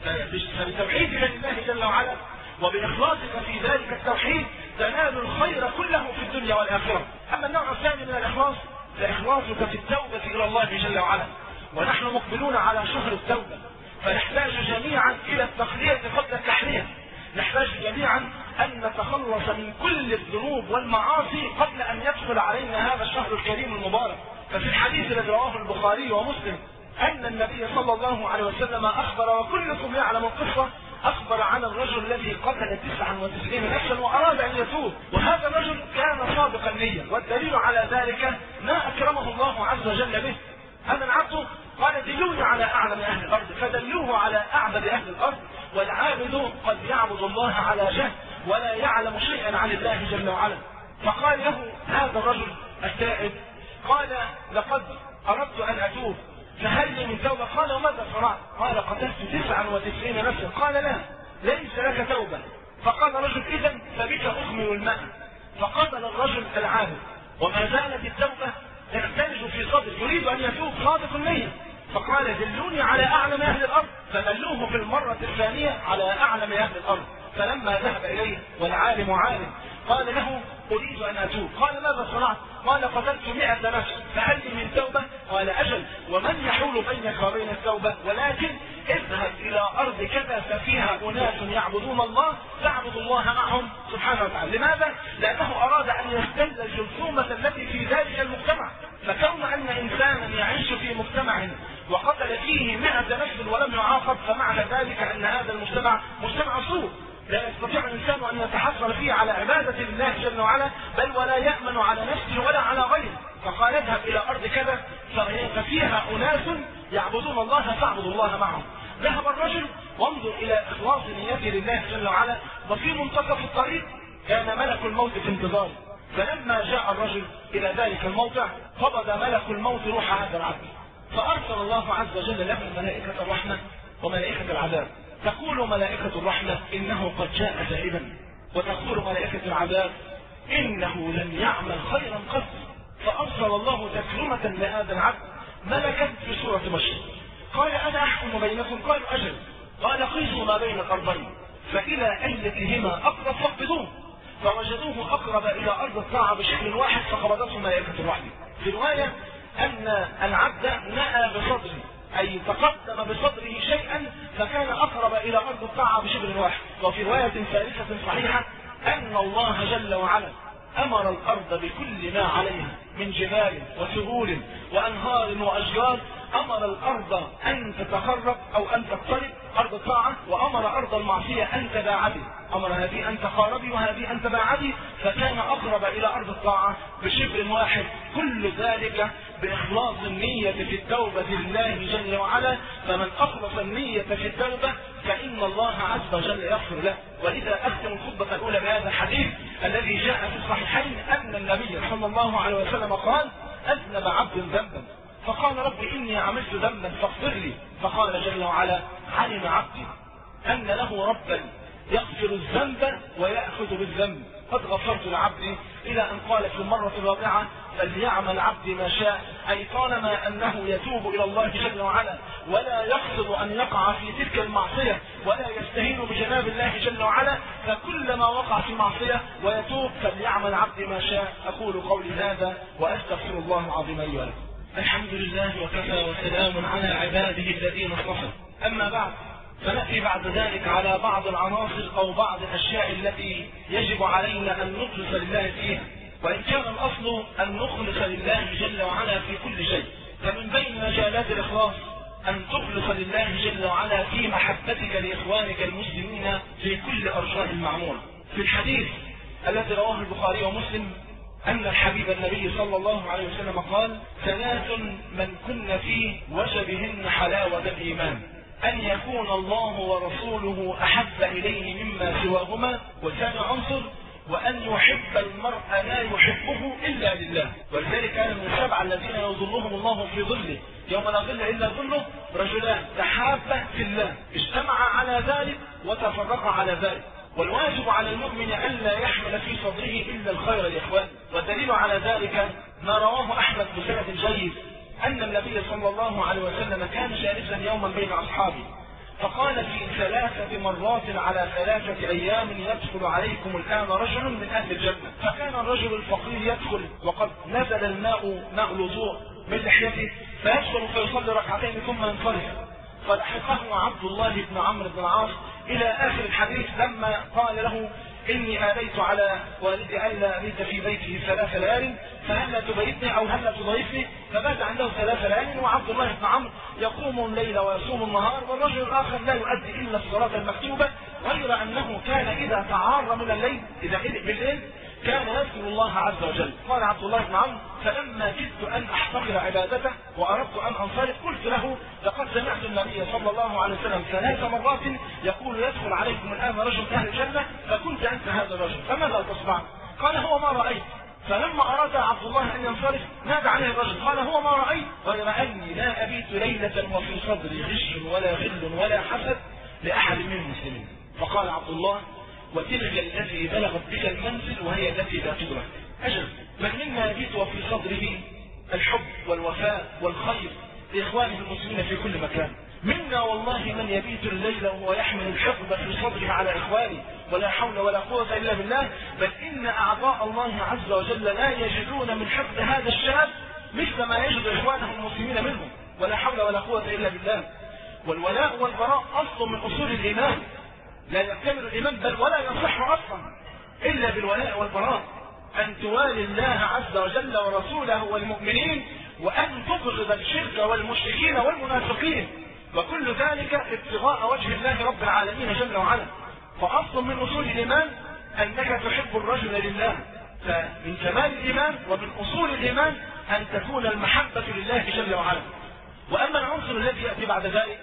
فبتوحيدك لله جل وعلا وبإخلاصك في ذلك التوحيد تنال الخير كله في الدنيا والآخرة. أما النوع الثاني من الإخلاص فإخلاصك في التوبة إلى الله جل وعلا، ونحن مقبلون على شهر التوبة فنحتاج جميعا إلى التخلية قبل التحلية. نحتاج جميعا أن نتخلص من كل الذنوب والمعاصي قبل أن يدخل علينا هذا الشهر الكريم المبارك. ففي الحديث الذي رواه البخاري ومسلم أن النبي صلى الله عليه وسلم أخبر وكلكم يعلم القصة، أخبر عن الرجل الذي قتل تسعا وتسعين نفسا وأراد أن يتوب، وهذا الرجل كان صادق النية، والدليل على ذلك ما أكرمه الله عز وجل به. هذا العبد قال دلوني على أعلم أهل الأرض فدلوه على أعبد أهل الأرض، والعابد قد يعبد الله على جهل ولا يعلم شيئا عن الله جل وعلا. فقال له هذا الرجل التائب قال لقد أردت أن أتوب فهل لي من توبة؟ قال وماذا صنعت؟ قال قتلت تسعا وتسعين نفسا. قال لا ليس لك توبة. فقال الرجل إذن فبك أخمر الماء. فقتل الرجل العابد وما زالت التوبة تختلج في صدره يريد أن يتوب صادق النية. فقال دلوني على أعلم أهل الأرض فدلوه في المرة الثانية على أعلم أهل الأرض. فلما ذهب إليه والعالم عالم قال له أريد أن أتوب. قال ماذا صنعت؟ قال قتلت مئة نفس فهل لي من توبة؟ قال أجل ومن يحول بينك وبين التوبة؟ ولكن اذهب إلى أرض كذا ففيها أناس يعبدون الله فاعبدوا الله معهم سبحانه وتعالى. لماذا؟ لأنه أراد أن يستل الجرثومة التي في ذلك المجتمع. فكون أن إنسانا يعيش في مجتمع وقتل فيه مئة نفس ولم يعاقب فمعنى ذلك أن هذا المجتمع مجتمع سوء لا يستطيع الإنسان أن يتحصل فيه على عبادة الله جل وعلا بل ولا يأمن على نفسه ولا على غيره. فقال اذهب إلى أرض كذا ففيها أناس يعبدون الله فاعبدوا الله معهم. ذهب الرجل وانظر إلى إخلاص نيته لله جل وعلا. وفي منتصف الطريق كان ملك الموت في انتظاره، فلما جاء الرجل إلى ذلك الموضع قبض ملك الموت روح هذا العبد، فأرسل الله عز وجل له ملائكة الرحمة وملائكة العذاب. تقول ملائكة الرحمة إنه قد جاء تائبا، وتقول ملائكة العذاب إنه لم يعمل خيرا قط. فأرسل الله تكرمة لهذا العبد ملكا في سورة بشر، قال أنا أحكم بينكم، قالوا أجل، قال قيسوا ما بين الأرضين فإلى أيتهما أقرب فاقبضوه، فوجدوه أقرب إلى أرض الطاعة بشكل واحد فقبضته ملائكة الرحمة. في رواية أن العبد نأى بصدره، أي تقدم بصدره شيئا فكان أقرب إلى أرض الطاعة بشكل واحد. وفي رواية ثالثة صحيحة أن الله جل وعلا أمر الأرض بكل ما عليها من جبال وسهول وأنهار وأشجار، أمر الأرض أن تتخرب أو أن تقترب أرض الطاعة، وأمر أرض المعصية أن تباعدي، أمر هذه أن تقاربي وهذه أن تباعدي، فكان أقرب إلى أرض الطاعة بشبر واحد. كل ذلك بإخلاص النية في التوبة لله جل وعلا. فمن أخلص النية في التوبة فإن الله عز وجل يغفر له. ولذا أختم الخطبة الأولى بهذا الحديث الذي جاء في الصحيحين أن النبي صلى الله عليه وسلم قال أذنب عبد ذنبا فقال رب إني عملت ذنبا فاغفر لي، فقال جل وعلا علم عبدي أن له ربا يغفر الذنب ويأخذ بالذنب قد غفرت لعبدي، إلى أن قال في المرة الرابعة فليعمل عبدي ما شاء، أي طالما أنه يتوب إلى الله جل وعلا ولا يقصد أن يقع في تلك المعصية ولا يستهين بجناب الله جل وعلا، فكلما وقع في معصية ويتوب فليعمل عبدي ما شاء. أقول قولي هذا وأستغفر الله العظيم لي ولكم. الحمد لله وكفى وسلام على عباده الذين اصطفى. أما بعد، فنأتي بعد ذلك على بعض العناصر أو بعض الأشياء التي يجب علينا أن نخلص لله فيها، وإن كان الأصل أن نخلص لله جل وعلا في كل شيء. فمن بين مجالات الإخلاص أن تخلص لله جل وعلا في محبتك لإخوانك المسلمين في كل أرجاء المعمورة. في الحديث الذي رواه البخاري ومسلم أن الحبيب النبي صلى الله عليه وسلم قال ثلاث من كن فيه وجبهن حلاوة الإيمان، أن يكون الله ورسوله أحب إليه مما سواهما، وثاني عنصر وأن يحب المرء لا يحبه إلا لله. ولذلك كان من السبعة الذين يظلهم الله في ظله يوم لا ظل إلا ظله رجلان تحابا في الله اجتمعا على ذلك وتفرقا على ذلك. والواجب على المؤمن أن لا يحمل في صدره إلا الخير لإخوانه. والدليل على ذلك ما رواه أحمد بسند جيد أن النبي صلى الله عليه وسلم كان جالسا يوما بين أصحابه فقال في ثلاثة مرات على ثلاثة أيام يدخل عليكم الآن رجل من أهل الجنة. فكان الرجل الفقير يدخل وقد نزل الماء ماء الوضوء من لحيته فيدخل فيصلي ركعتين ثم ينصرف. فلحقه عبد الله بن عمرو بن العاص إلى آخر الحديث لما قال له إني آليت على والدي ألا أبيت في بيته ثلاث ليال فهلا تبيتني أو هلا تضيفني، فبات عنده ثلاث ليال وعبد الله بن عمرو يقوم الليل ويصوم النهار، والرجل الآخر لا يؤدي إلا الصلاة المكتوبة، غير أنه كان إذا تعار من الليل إذا قلق بالليل كان يذكر الله عز وجل. قال عبد الله بن عمرو فلما كدت أن أحتقر عبادته وأردت أن أنصرف قلت له لقد سمعت النبي صلى الله عليه وسلم ثلاث مرات يقول يدخل عليكم الآن رجل أهل الجنة فكنت أنت هذا الرجل فماذا تصنع؟ قال هو ما رأيت. فلما أراد عبد الله أن ينصرف نادى عليه الرجل قال هو ما رأيت غير أني لا أبيت ليلة وفي صدري غش ولا غل ولا حسد لأحد من المسلمين. فقال عبد الله وتلك التي بلغت بك المنزل وهي التي لا تدرك. أجل من منا يبيت وفي صدره الحب والوفاء والخير لإخوانه المسلمين في كل مكان. منا والله من يبيت الليل وهو يحمل الحقد في صدره على إخوانه ولا حول ولا قوة إلا بالله، بل إن أعضاء الله عز وجل لا يجدون من حقد هذا الشاب مثل ما يجد إخوانه المسلمين منهم ولا حول ولا قوة إلا بالله. والولاء والبراء أصل من أصول الإيمان، لا يكتمل الإيمان بل ولا يصح أصلا إلا بالولاء والبراء، أن توالي الله عز وجل ورسوله والمؤمنين وأن تبغض الشرك والمشركين والمنافقين، وكل ذلك ابتغاء وجه الله رب العالمين جل وعلا. فأصل من أصول الإيمان أنك تحب الرجل لله، فمن كمال الإيمان ومن أصول الإيمان أن تكون المحبة لله جل وعلا. وأما العنصر الذي يأتي بعد ذلك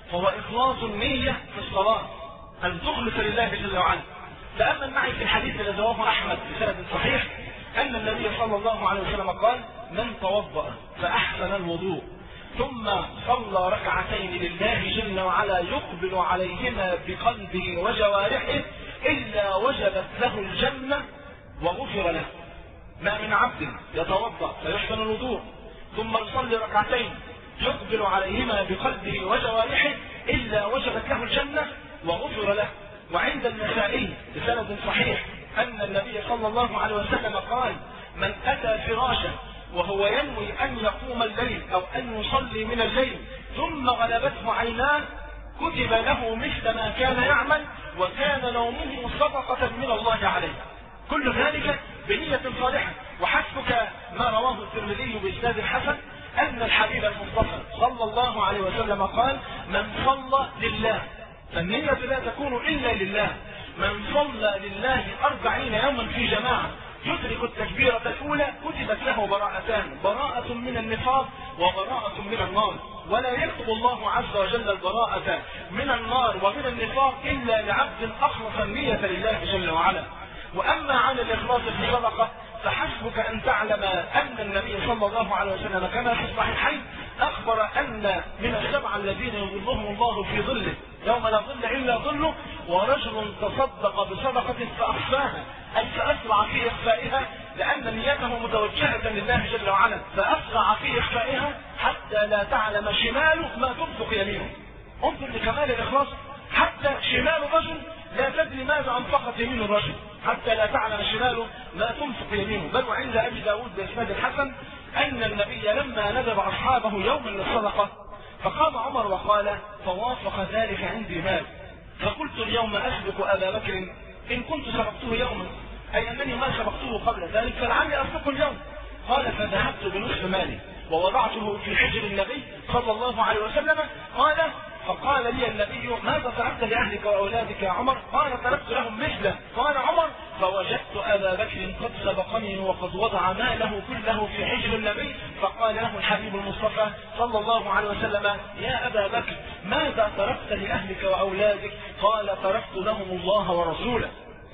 فهو إخلاص النية في الصلاة، أن تخلص لله جل وعلا. تأمل معي في الحديث الذي رواه أحمد بسند صحيح أن النبي صلى الله عليه وسلم قال: من توضأ فأحسن الوضوء ثم صلى ركعتين لله جل وعلا يقبل عليهما بقلبه وجوارحه إلا وجبت له الجنة وغفر له. ما من عبد يتوضأ فيحسن الوضوء ثم يصلي ركعتين يقبل عليهما بقلبه وجوارحه إلا وجبت له الجنة وغفر له. وعند النسائي بسند صحيح أن النبي صلى الله عليه وسلم قال: من أتى فراشه وهو ينوي أن يقوم الليل أو أن يصلي من الليل ثم غلبته عيناه كتب له مثل ما كان يعمل وكان نومه صدقة من الله عليه. كل ذلك بنية صالحة. وحسبك ما رواه الترمذي بإسناد حسن أن الحبيب المصطفى صلى الله عليه وسلم قال: من صلى لله، فالنية لا تكون إلا لله، من صلى لله أربعين يوما في جماعة يدرك التكبيرة الأولى كتبت له براءتان: براءة من النفاق وبراءة من النار. ولا يكتب الله عز وجل البراءة من النار ومن النفاق إلا لعبد أخلص النية لله جل وعلا. وأما عن الإخلاص في الصدقة فحسبك أن تعلم أن النبي صلى الله عليه وسلم كما في الصحيحين أخبر أن من السبعة الذين يظلهم الله في ظله يوم لا ظل إلا ظله: ورجل تصدق بصدقة فأخفاها، أي فأسرع في إخفائها لأن نيته متوجهة لله جل وعلا، فأسرع في إخفائها حتى لا تعلم شماله ما تنفق يمينه. انظر لكمال الإخلاص، حتى شمال الرجل لا تدري ماذا أنفقت يمين الرجل، حتى لا تعلم شماله ما تنفق يمينه. بل وعند أبي داود بإسناد الحسن أن النبي لما ندب أصحابه يوما للصدقة فقام عمر وقال: فوافق ذلك عندي مال، فقلت اليوم أسبق أبا بكر إن كنت سبقته يوما، أي أنني ما سبقته قبل ذلك فلعلي أسبقه اليوم. قال: فذهبت بنصف مالي ووضعته في حجر النبي صلى الله عليه وسلم. قال: فقال لي النبي: ماذا تركت لأهلك وأولادك يا عمر؟ قال: تركت لهم مثله. قال عمر: فوجدت أبا بكر قد سبقني وقد وضع ماله كله في حجر النبي. فقال له الحبيب المصطفى صلى الله عليه وسلم: يا أبا بكر ماذا تركت لأهلك وأولادك؟ قال: تركت لهم الله ورسوله.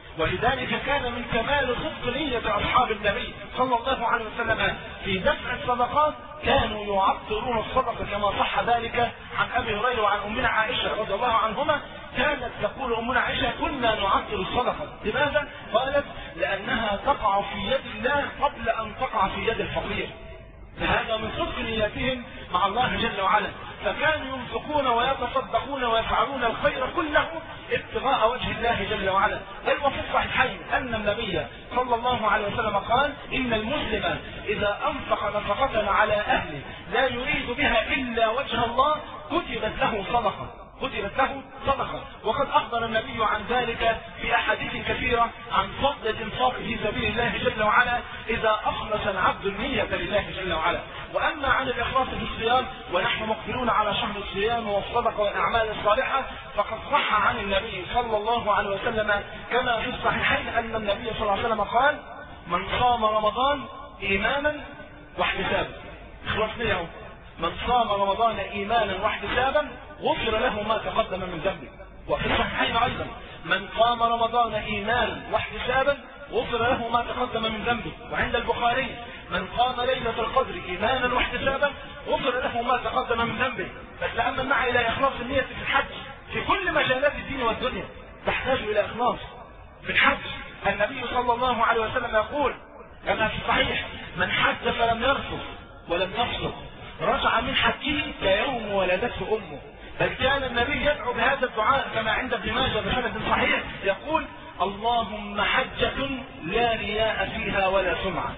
ولذلك كان من كمال صدق نية أصحاب النبي صلى الله عليه وسلم في دفع الصدقات كانوا يعطرون الصدقة كما صح ذلك عن أبي هريرة وعن أمنا عائشة رضي الله عنهما. كانت تقول أمنا عائشة: كنا نعطر الصدقة. لماذا؟ قالت: لأنها تقع في يد الله قبل أن تقع في يد الفقير. فهذا من صدق نياتهم مع الله جل وعلا، فكانوا ينفقون ويتصدقون ويفعلون الخير كله ابتغاء وجه الله جل وعلا. بل وفي الصحيحين أن النبي صلى الله عليه وسلم قال: إن المسلم إذا أنفق نفقة على أهله لا يريد بها إلا وجه الله كتبت له صدقة، كتبت له صدقة. وقد أخبر النبي عن ذلك في أحاديث كثيرة عن فضل الإنفاق في سبيل الله جل وعلا إذا أخلص العبد النية لله جل وعلا. وأما عن الإخلاص في الصيام ونحن مقبلون على شهر الصيام والصدقة والأعمال الصالحة فقد صح عن النبي صلى الله عليه وسلم كما في الصحيحين أن النبي صلى الله عليه وسلم قال: من صام رمضان إيمانا واحتسابا. خلصنا من صام رمضان إيمانا واحتسابا غفر له ما تقدم من ذنبه. وفي الصحيحين أيضا: من قام رمضان إيمانا واحتسابا غفر له ما تقدم من ذنبه. وعند البخاري: من قام ليلة القدر إيمانا واحتسابا غفر له ما تقدم من ذنبه. فتأمل معي إلى إخلاص النية في الحج. في كل مجالات الدين والدنيا تحتاج إلى إخلاص. في الحج النبي صلى الله عليه وسلم يقول كما في الصحيح: من حج فلم يرفث ولم يفسق رجع من حجه كيوم ولدته أمه. بل كان النبي يدعو بهذا الدعاء كما عند ابن ماجه بسند صحيح يقول: اللهم حجة لا رياء فيها ولا سمعة،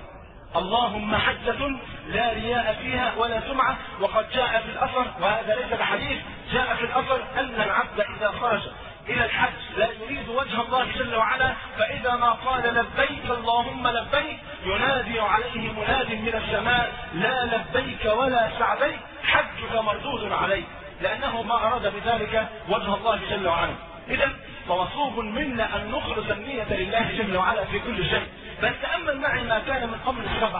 اللهم حجة لا رياء فيها ولا سمعة. وقد جاء في الأثر، وهذا ليس بحديث، جاء في الأثر أن العبد إذا خرج إلى الحج لا يريد وجه الله جل وعلا فإذا ما قال لبيك اللهم لبيك ينادي عليه مناد من السماء: لا لبيك ولا سعديك، حجك مردود عليك، لأنه ما أراد بذلك وجه الله جل وعلا. إذا فمطلوب منا أن نخلص النية لله جل وعلا في كل شيء. بل تأمل معي ما كان من قبل السبعة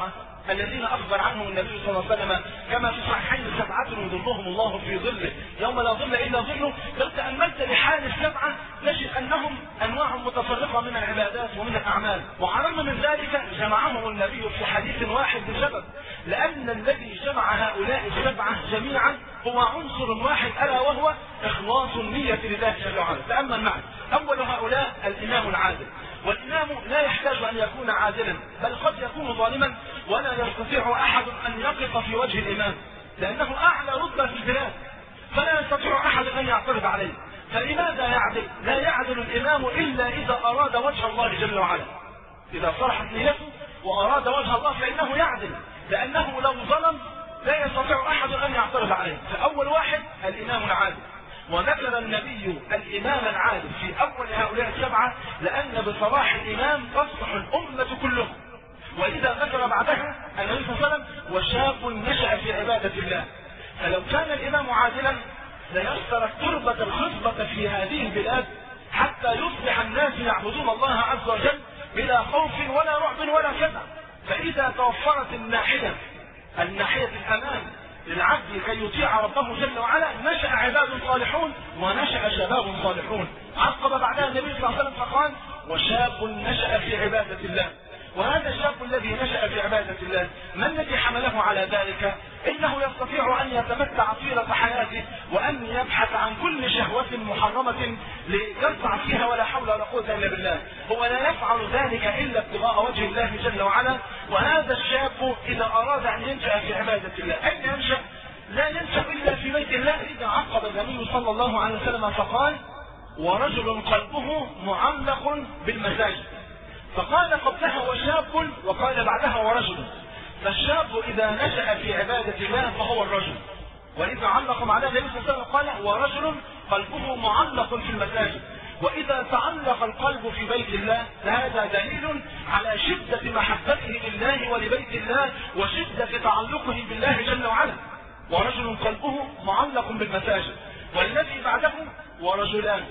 الذين أخبر عنهم النبي صلى الله عليه وسلم كما في صحيحين سبعة يظلهم الله في ظله يوم لا ظل إلا ظله. لو تأملت لحال السبعة تجد أنهم أنواع متفرقة من العبادات ومن الأعمال، وعلى من ذلك جمعهم النبي في حديث واحد بسبب لأن الذي جمع هؤلاء السبعة جميعا هو عنصر واحد ألا وهو إخلاص النية لله جل وعلا. تأمل معي. أول هؤلاء الإمام العادل، والإمام لا يحتاج أن يكون عادلا بل قد يكون ظالما ولا يستطيع أحد أن يقف في وجه الإمام لأنه أعلى رتبة في البلاد فلا يستطيع أحد أن يعترض عليه. فلماذا يعدل؟ لا يعدل الإمام إلا إذا أراد وجه الله جل وعلا. إذا صرحت نيته وأراد وجه الله فإنه يعدل، لأنه لو ظلم لا يستطيع أحد أن يعترض عليه. فأول واحد الإمام العادل، وذكر النبي الإمام العادل في أول هؤلاء السبعة لأن بصلاح الإمام تصلح الأمة كلهم. وإذا ذكر بعدها النبي صلى الله عليه وسلم وشاب نشأ في عبادة الله. فلو كان الإمام عادلا ليسر التربة الخصبة في هذه البلاد حتى يصبح الناس يعبدون الله عز وجل بلا خوف ولا رعب ولا فزع. فإذا توفرت الناحية الناحية الأمان للعبد كي يطيع ربه جل وعلا نشأ عباد صالحون ونشأ شباب صالحون. عقب بعدها النبي صلى الله عليه وسلم فقال وشاب نشأ في عبادة الله. وهذا الشاب الذي نشأ في عبادة الله ما الذي حمله على ذلك؟ إنه يستطيع أن يتمتع طيلة حياته وأن يبحث عن كل شهوة محرمة ليرفع فيها ولا حول ولا قوة إلا بالله. هو لا يفعل ذلك إلا ابتغاء وجه الله جل وعلا. وهذا الشاب إذا أراد أن ينشأ في عبادة الله أين ينشأ؟ لا ينشأ إلا في بيت الله. إذا عقب النبي صلى الله عليه وسلم فقال ورجل قلبه معلق بالمساجد، فقال قبلها وشاب وقال بعدها ورجل. فالشاب إذا نشأ في عبادة الله فهو الرجل، وإذا علق معناه النبي صلى الله عليه وسلم قال ورجل قلبه معلق في المساجد. وإذا تعلق القلب في بيت الله فهذا دليل على شدة محبته لله ولبيت الله وشدة تعلقه بالله جل وعلا. ورجل قلبه معلق بالمساجد. والذي بعده ورجلان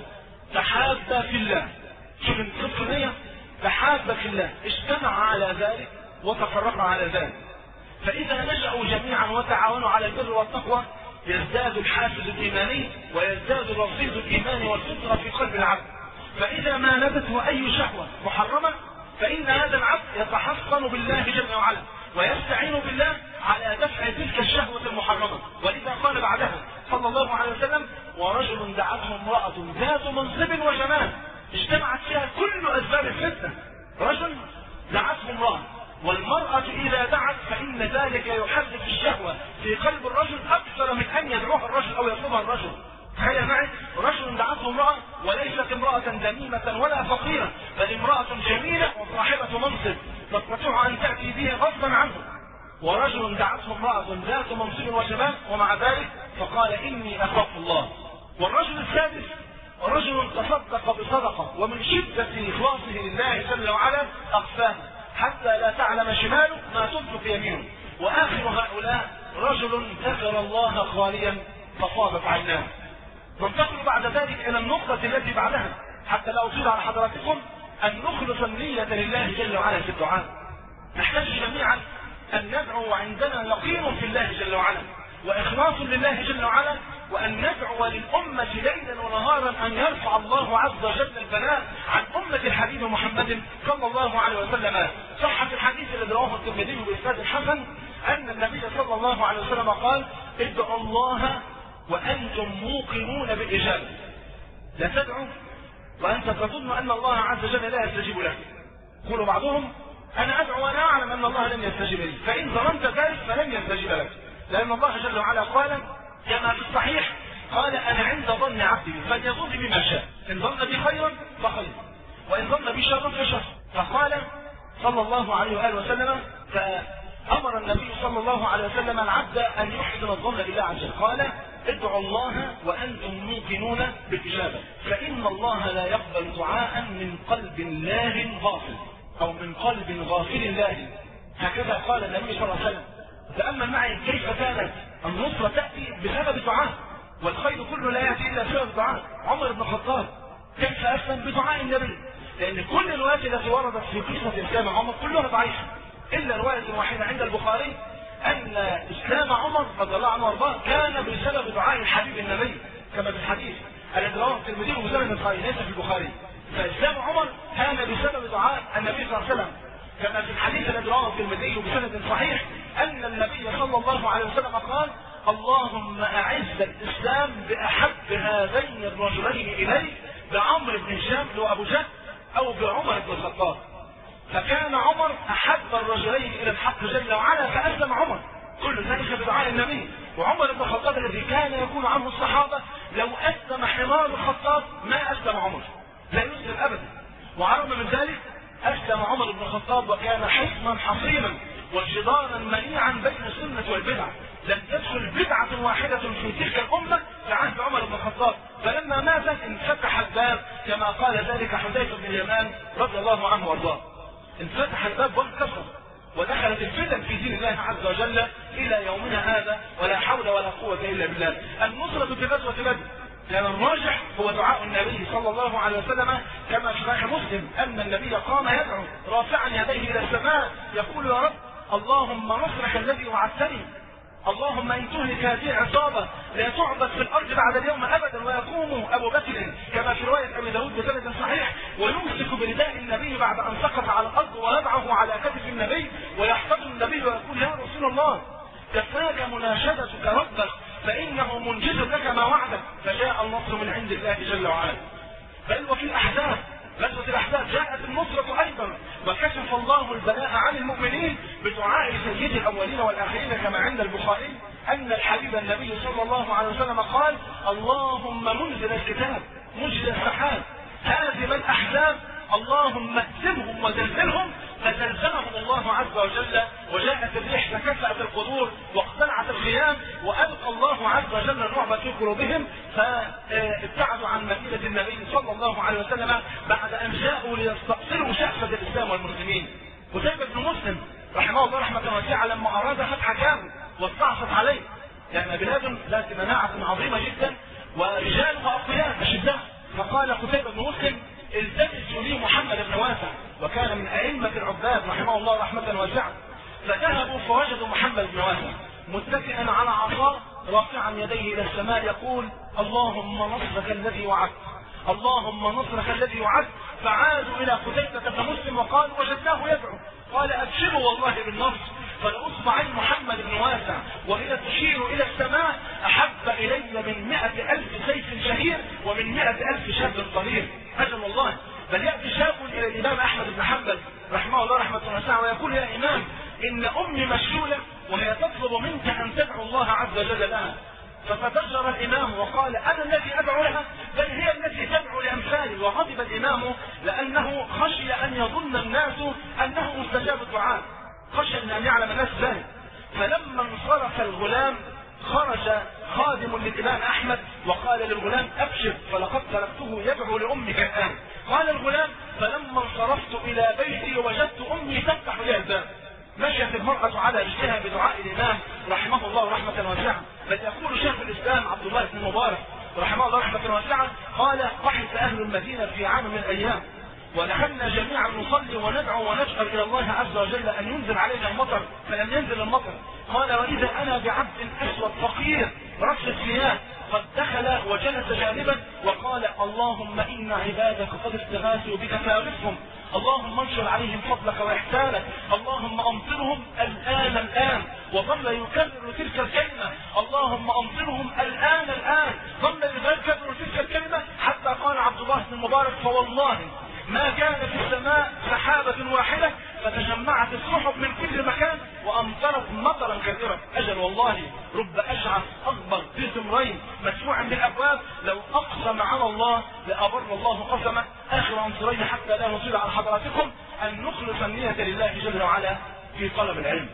تحابا في الله. شوف الصفر تحابا في الله اجتمع على ذلك وتفرقا على ذلك. فإذا نشأوا جميعا وتعاونوا على البر والتقوى يزداد الحافز الإيماني ويزداد الرصيد الإيماني والفطرة في قلب العبد. فإذا ما نبته أي شهوة محرمة فإن هذا العبد يتحصن بالله جل وعلا ويستعين بالله على دفع تلك الشهوة المحرمة. ولذا قال بعدها صلى الله عليه وسلم ورجل دعته امرأة ذات منصب وجمال اجتمعت فيها كل أسباب الفتنة. رجل دعته امرأة، والمرأة إذا دعت فإن ذلك يحرك الشهوة في قلب الرجل أكثر من أن يدعوها الرجل أو يطلبها الرجل. تخيل معي رجل دعته امرأة وليست امرأة ذميمة ولا فقيرة بل امرأة جميلة وصاحبة منصب تستطيع أن تأتي بها غصبا عنه. ورجل دعته امرأة ذات منصب وشباب ومع ذلك فقال إني أخاف الله. والرجل السادس رجل تصدق بصدقة ومن شدة إخلاصه لله جل وعلا أخفاه حتى لا تعلم شماله ما تنفق يمينه. وآخر هؤلاء رجل ذكر الله خاليا ففاضت عيناه. ننتقل بعد ذلك إلى النقطة التي بعدها حتى لا أطيل على حضراتكم أن نخلص النية لله جل وعلا في الدعاء. نحتاج جميعا أن ندعو وعندنا يقين في الله جل وعلا وإخلاص لله جل وعلا، وأن ندعو للأمة ليلا ونهارا أن يرفع الله عز وجل البلاء عن أمة الحبيب محمد صلى الله عليه وسلم. صح في الحديث الذي رواه الترمذي بإسناد الحسن أن النبي صلى الله عليه وسلم قال ادعوا الله وأنتم موقنون بالإجابة. لا تدعوا وأنت تظن أن الله عز وجل لا يستجيب لك. قولوا بعضهم أنا أدعو وأنا أعلم أن الله لم يستجيب لي، فإن ظننت ذلك فلن يستجيب لك، لأن الله جل وعلا قال كما في الصحيح قال أنا عند ظن عبدي فليظن بما شاء، إن ظن بي خيرا فخير وإن ظن بي شرا فشر. فقال صلى الله عليه وآله وسلم فأمر النبي صلى الله عليه وسلم العبد أن يحسن الظن بالله عز وجل. قال ادعوا الله وأنتم موقنون بالإجابة فإن الله لا يقبل دعاء من قلب لاهٍ غافل أو من قلب غافل لاهٍ. هكذا قال النبي صلى الله عليه وسلم. تأمل معي كيف كانت النصرة تأتي بسبب دعاء، والخير كله لا يأتي إلا بسبب دعاء. عمر بن الخطاب كيف أسلم بدعاء النبي، لأن كل الروايات التي وردت في قصة إسلام عمر كلها ضعيفة، إلا رواية واحدة عند البخاري أن إسلام عمر رضي الله عنه وارضاه كان بسبب دعاء الحبيب النبي كما في الحديث الذي رواه الترمذي وسند البخاري ليس في البخاري. فإسلام عمر كان بسبب دعاء النبي صلى الله عليه وسلم كما في الحديث الذي رواه الترمذي بسند صحيح أن النبي صلى الله عليه وسلم قال اللهم أعز الإسلام بأحب هذين الرجلين إليك بعمرو بن هشام وأبو جهل أو بعمر بن الخطاب. فكان عمر أحب الرجلين إلى الحق جل وعلا فأسلم عمر، كل ذلك بدعاء النبي. وعمر بن الخطاب الذي كان يكون عنه الصحابة لو أسلم حمار الخطاب ما أسلم عمر، لا يسلم أبدا. وعرض من ذلك أسلم عمر بن الخطاب وكان حصنا حصينا وجدارا منيعا بين السنة والبدعة، لم تدخل بدعة واحدة في تلك الأمة في عهد عمر بن الخطاب. فلما مات انفتح الباب كما قال ذلك حذيفة بن اليمان رضي الله عنه وارضاه، انفتح الباب وانكسر ودخلت الفتن في دين الله عز وجل إلى يومنا هذا ولا حول ولا قوة إلا بالله. النصرة في غزوة بدر كان الراجح هو دعاء النبي صلى الله عليه وسلم كما في صحيح مسلم أن النبي قام يدعو رافعا يديه إلى السماء يقول يا رب اللهم نصرك الذي وعدتني، اللهم ان تهلك هذه العصابه لا تعبد في الارض بعد اليوم ابدا ويقوم ابو بكر كما في روايه ابي داود بسند صحيح ويمسك برداء النبي بعد ان سقط على الارض ويضعه على كتف النبي ويحتضن النبي ويقول يا رسول الله كفاك مناشدتك ربك فانه منجز لك ما وعدك. فجاء النصر من عند الله جل وعلا. بل وفي الاحزاب غزوة الأحزاب جاءت النصرة أيضا وكشف الله البلاء عن المؤمنين بدعاء سيد الأولين والآخرين كما عند البخاري أن الحبيب النبي صلى الله عليه وسلم قال اللهم منزل الكتاب مجد السحاب هازم الأحزاب اللهم اهزمهم وزلزلهم فزلزلهم الله عز وجل وجاءت الريح فكسأت القدور واقتلعت الخيام وألقى الله عز وجل الرعب في قلوبهم فابتعدوا عن مدينة النبي صلى الله عليه وسلم بعد أن جاءوا ليستأصلوا شأفة الإسلام والمسلمين. قتيبة بن مسلم رحمه الله رحمة واسعة لما أراد فتح كامل واستعصت عليه لأن بلاد ذات مناعة عظيمة جدا ورجالها أقوياء أشداء فقال قتيبة بن مسلم التمسوا لي محمد بن واسع وكان من أئمة العباد رحمه الله رحمة واسعة. فذهبوا فوجدوا محمد بن واسع متكئا على عصاه رافعا يديه إلى السماء يقول اللهم نصرك الذي وعدت اللهم نصرك الذي وعدت. فعادوا إلى قتيبة بن مسلم وقال وجدناه يدعو قال أبشروا والله بالنصر فلأصبعي محمد بن واسع وهي تشير إلى السماء أحب إلي من مئة ألف سيف شهير ومن مئة ألف شاب طرير. أجل والله. بل يأتي شاب إلى الإمام أحمد بن حنبل رحمه الله رحمة واسعة ويقول يا إمام إن أمي مشلولة وهي تطلب منك أن تدعو الله عز وجل لها. ففتجر الإمام وقال أنا الذي أدعو لها بل هي التي تدعو لأمثالي. وغضب الإمام لأنه خشي أن يظن الناس أنه مستجاب الدعاء خشي أن يعلم الناس ذلك. فلما انصرف الغلام خرج خادم للإمام أحمد وقال للغلام أبشر فلقد تركته يدعو لأمك الآن. قال الغلام فلما انصرفت إلى بيتي وجدت أمي تفتح لي الباب. مشيت المرأة على رجلها بدعاء الإمام رحمه الله رحمة واسعة. بل يقول شيخ الإسلام عبد الله بن مبارك رحمه الله رحمة واسعة قال قحط أهل المدينة في عام من الأيام ودخلنا جميعا نصلي وندعو ونشكر إلى الله عز وجل أن ينزل علينا المطر فلم ينزل المطر. قال وإذا أنا بعبد أسود فقير رأس الثياب قد دخل وجلس جانبا وقال اللهم إن عبادك قد استغاثوا بك فاغثهم اللهم انشر عليهم فضلك وإحسانك اللهم أمطرهم الآن الآن. وظل يكرر تلك الكلمة اللهم أمطرهم الآن الآن ظل يكرر تلك الكلمة حتى قال عبد الله بن المبارك فوالله ما كان في السماء سحابة واحدة فتجمعت السحب من كل مكان وأمطرت مطرا كثيرا. أجل والله رب أشعث أكبر ذي ثمرين مدفوع بالأبواب لو أقسم على الله لأبر الله قسمه. آخر عنصرين حتى لا نطيل على حضراتكم أن نخلص النية لله جل وعلا في طلب العلم.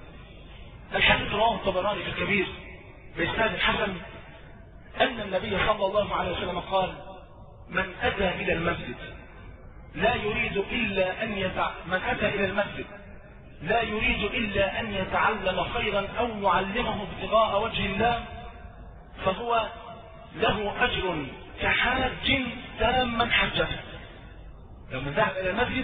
الحديث رواه الطبراني في الكبير بإسناد الحسن أن النبي صلى الله عليه وسلم قال من أتى إلى المسجد لا يريد إلا أن يتع... من أتى إلى المسجد لا يريد إلا أن يتعلم خيرا أو يعلمه ابتغاء وجه الله فهو له أجر كحاج تاما حجته. لو من ذهب إلى المسجد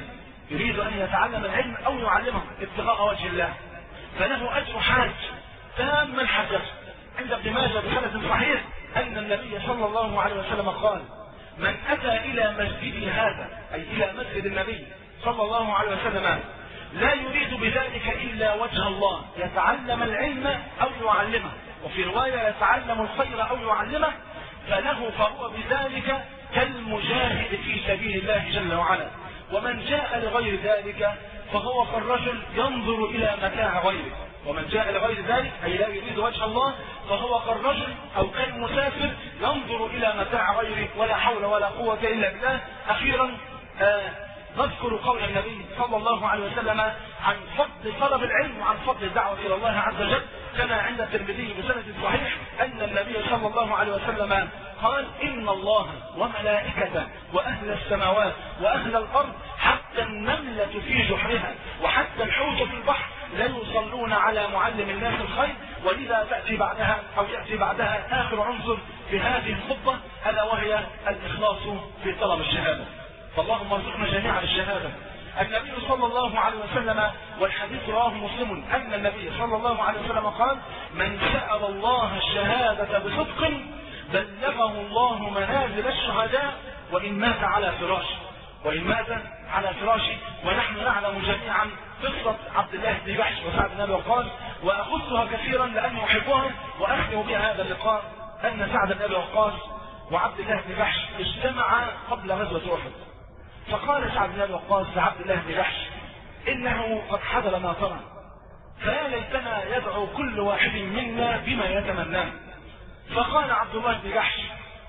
يريد أن يتعلم العلم أو يعلمه ابتغاء وجه الله فله أجر حاج تام الحجر. عند ابن ماجه بسند صحيح أن النبي صلى الله عليه وسلم قال: من أتى إلى مسجدي هذا، أي إلى مسجد النبي صلى الله عليه وسلم، لا يريد بذلك إلا وجه الله، يتعلم العلم أو يعلمه، وفي رواية يتعلم الخير أو يعلمه، فله فهو بذلك كالمجاهد في سبيل الله جل وعلا. ومن جاء لغير ذلك فهو كالرجل ينظر إلى متاع غيره. ومن جاء لغير ذلك أي لا يريد وجه الله فهو كالرجل أو كالمسافر ينظر إلى متاع غيره، ولا حول ولا قوة إلا بالله. أخيرا آه نذكر قول النبي صلى الله عليه وسلم عن فضل طلب العلم وعن فضل الدعوة إلى الله عز وجل، كما عند الترمذي بسند صحيح أن النبي صلى الله عليه وسلم قال: إن الله وملائكته وأهل السماوات وأهل الأرض حتى النملة في جحرها وحتى الحوت في البحر لا يصلون على معلم الناس الخير. ولذا تأتي بعدها أو يأتي بعدها آخر عنصر في هذه الخطبة، ألا وهي الإخلاص في طلب الشهادة. فاللهم ارزقنا جميعا الشهادة. النبي صلى الله عليه وسلم، والحديث رواه مسلم، أن النبي صلى الله عليه وسلم قال: من سأل الله الشهادة بصدق بلغه الله منازل الشهداء وإن مات على فراشه وإن مات على فراشه. ونحن نعلم جميعا قصة عبد الله بن جحش وسعد بن أبي وقاص، وأخصها كثيرا لأني أحبها وأختم بها هذا اللقاء، أن سعد بن أبي وقاص وعبد الله بن جحش اجتمعا قبل غزوة أحد. فقال سعد بن أبي وقاص لعبد الله بن جحش: إنه قد حضر ما ترى، فيا ليتنا يدعو كل واحد منا بما يتمناه. فقال عبد الله بن جحش: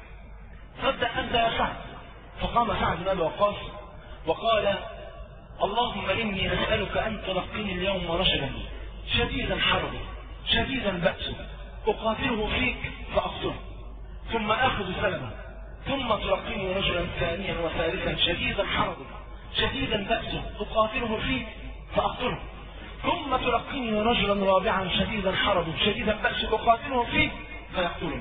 صدق أنت يا سعد. فقام سعد بن أبي وقاص وقال: اللهم إني أسألك أن تلقيني اليوم رجلا شديدا حربه شديدا بأسه أقاتله فيك فأقتله، ثم آخذ سلمه، ثم تلقيني رجلا ثانيا وثالثا شديدا حربه شديدا بأسه أقاتله فيك فأقتله، ثم تلقيني رجلا رابعا شديدا حربه شديدا بأسه أقاتله فيك فيقتلني.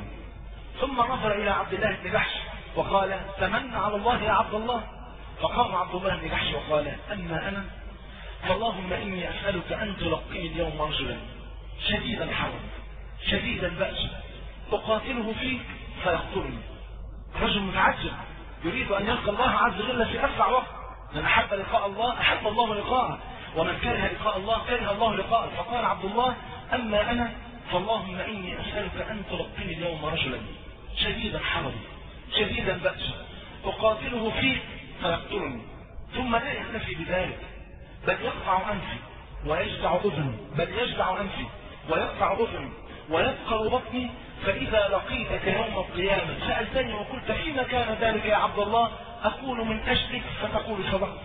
ثم نظر إلى عبد الله بن جحش وقال: تمنى على الله يا عبد الله. فقام عبد الله بن جحش وقال: أما أنا فاللهم إني أسألك أن تلقيني اليوم رجلا شديدا حربه شديدا بأسه أقاتله فيك فيقتلني. رجل متعجب يريد أن يلقى الله عز وجل في أسرع وقت. من أحب لقاء الله أحب الله لقاءه، ومن كره لقاء الله كره الله لقاءه. فقال عبد الله: أما أنا فاللهم إني أسألك أن تلقيني اليوم رجلا شديدا حربه شديدا بأسه أقاتله فيك فيقتلني. ثم لا يكتفي بذلك، بل يقطع أنفي ويجدع أذني، بل يجدع أنفي ويقطع أذني ويبقر بطني، فإذا لقيتك يوم القيامة سألتني وقلت فيما كان ذلك يا عبد الله؟ أقول من أجلك فتقول صدقت.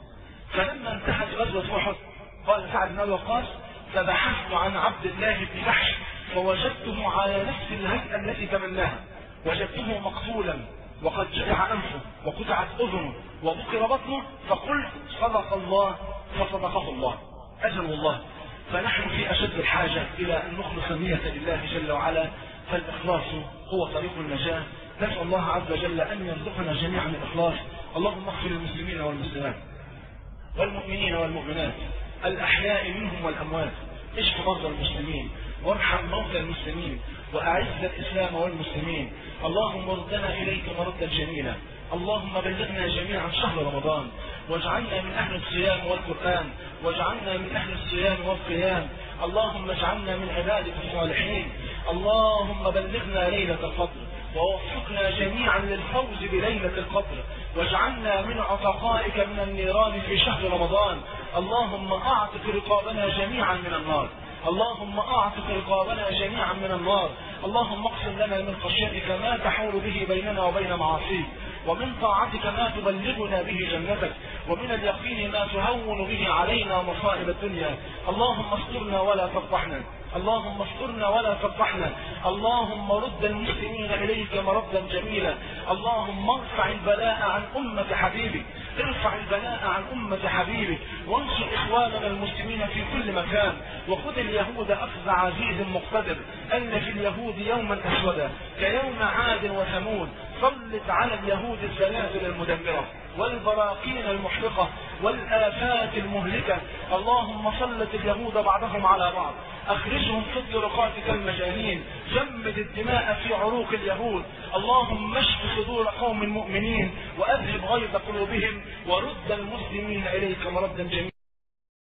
فلما انتهت غزوة أحد قال سعد بن أبي وقاص: فبحثت عن عبد الله بن جحش فوجدته على نفس الهيئة التي تمناها، وجدته مقتولا وقد جدع أنفه وقطعت أذنه وبقر بطنه، فقلت صدق الله فصدقه الله أجل الله. فنحن في أشد الحاجة إلى أن نخلص النية لله جل وعلا، فالإخلاص هو طريق النجاة. نسأل الله عز وجل أن يرزقنا جميعا الإخلاص. اللهم اغفر للمسلمين والمسلمات والمؤمنين والمؤمنات الأحياء منهم والأموات، اشف مرضى المسلمين وارحم موتى المسلمين وأعز الإسلام والمسلمين. اللهم ردنا إليك مردا جميلا. اللهم بلغنا جميعا شهر رمضان، واجعلنا من أهل الصيام والقرآن، واجعلنا من أهل الصيام والقيام. اللهم اجعلنا من عبادك الصالحين. اللهم بلغنا ليلة القدر ووفقنا جميعا للفوز بليلة القدر، واجعلنا من عتقائك من النيران في شهر رمضان. اللهم أعتق رقابنا جميعا من النار. اللهم أعتق رقابنا جميعا من النار. اللهم اقسم لنا من خشيتك ما تحول به بيننا وبين معاصيك، ومن طاعتك ما تبلغنا به جنتك، ومن اليقين ما تهون به علينا مصائب الدنيا. اللهم استرنا ولا تفضحنا، اللهم استرنا ولا تفضحنا. اللهم رد المسلمين إليك مردا جميلا. اللهم ارفع البلاء عن أمة حبيبك. ارفع البلاء عن أمة حبيبك، وانصر إخواننا المسلمين في كل مكان، وخذ اليهود أخذ عزيز مقتدر، أن في اليهود يوما أسودا كيوم عاد وثمود، سلط على اليهود الزلازل المدمرة والبراكين المحرقة والآفات المهلكة. اللهم سلط اليهود بعضهم على بعض، أخرجهم في الطرقات كالمجانين، جمد الدماء في عروق اليهود. اللهم اشف صدور قوم مؤمنين وأذهب غيظ قلوبهم ورد المسلمين إليك مردا جميلا.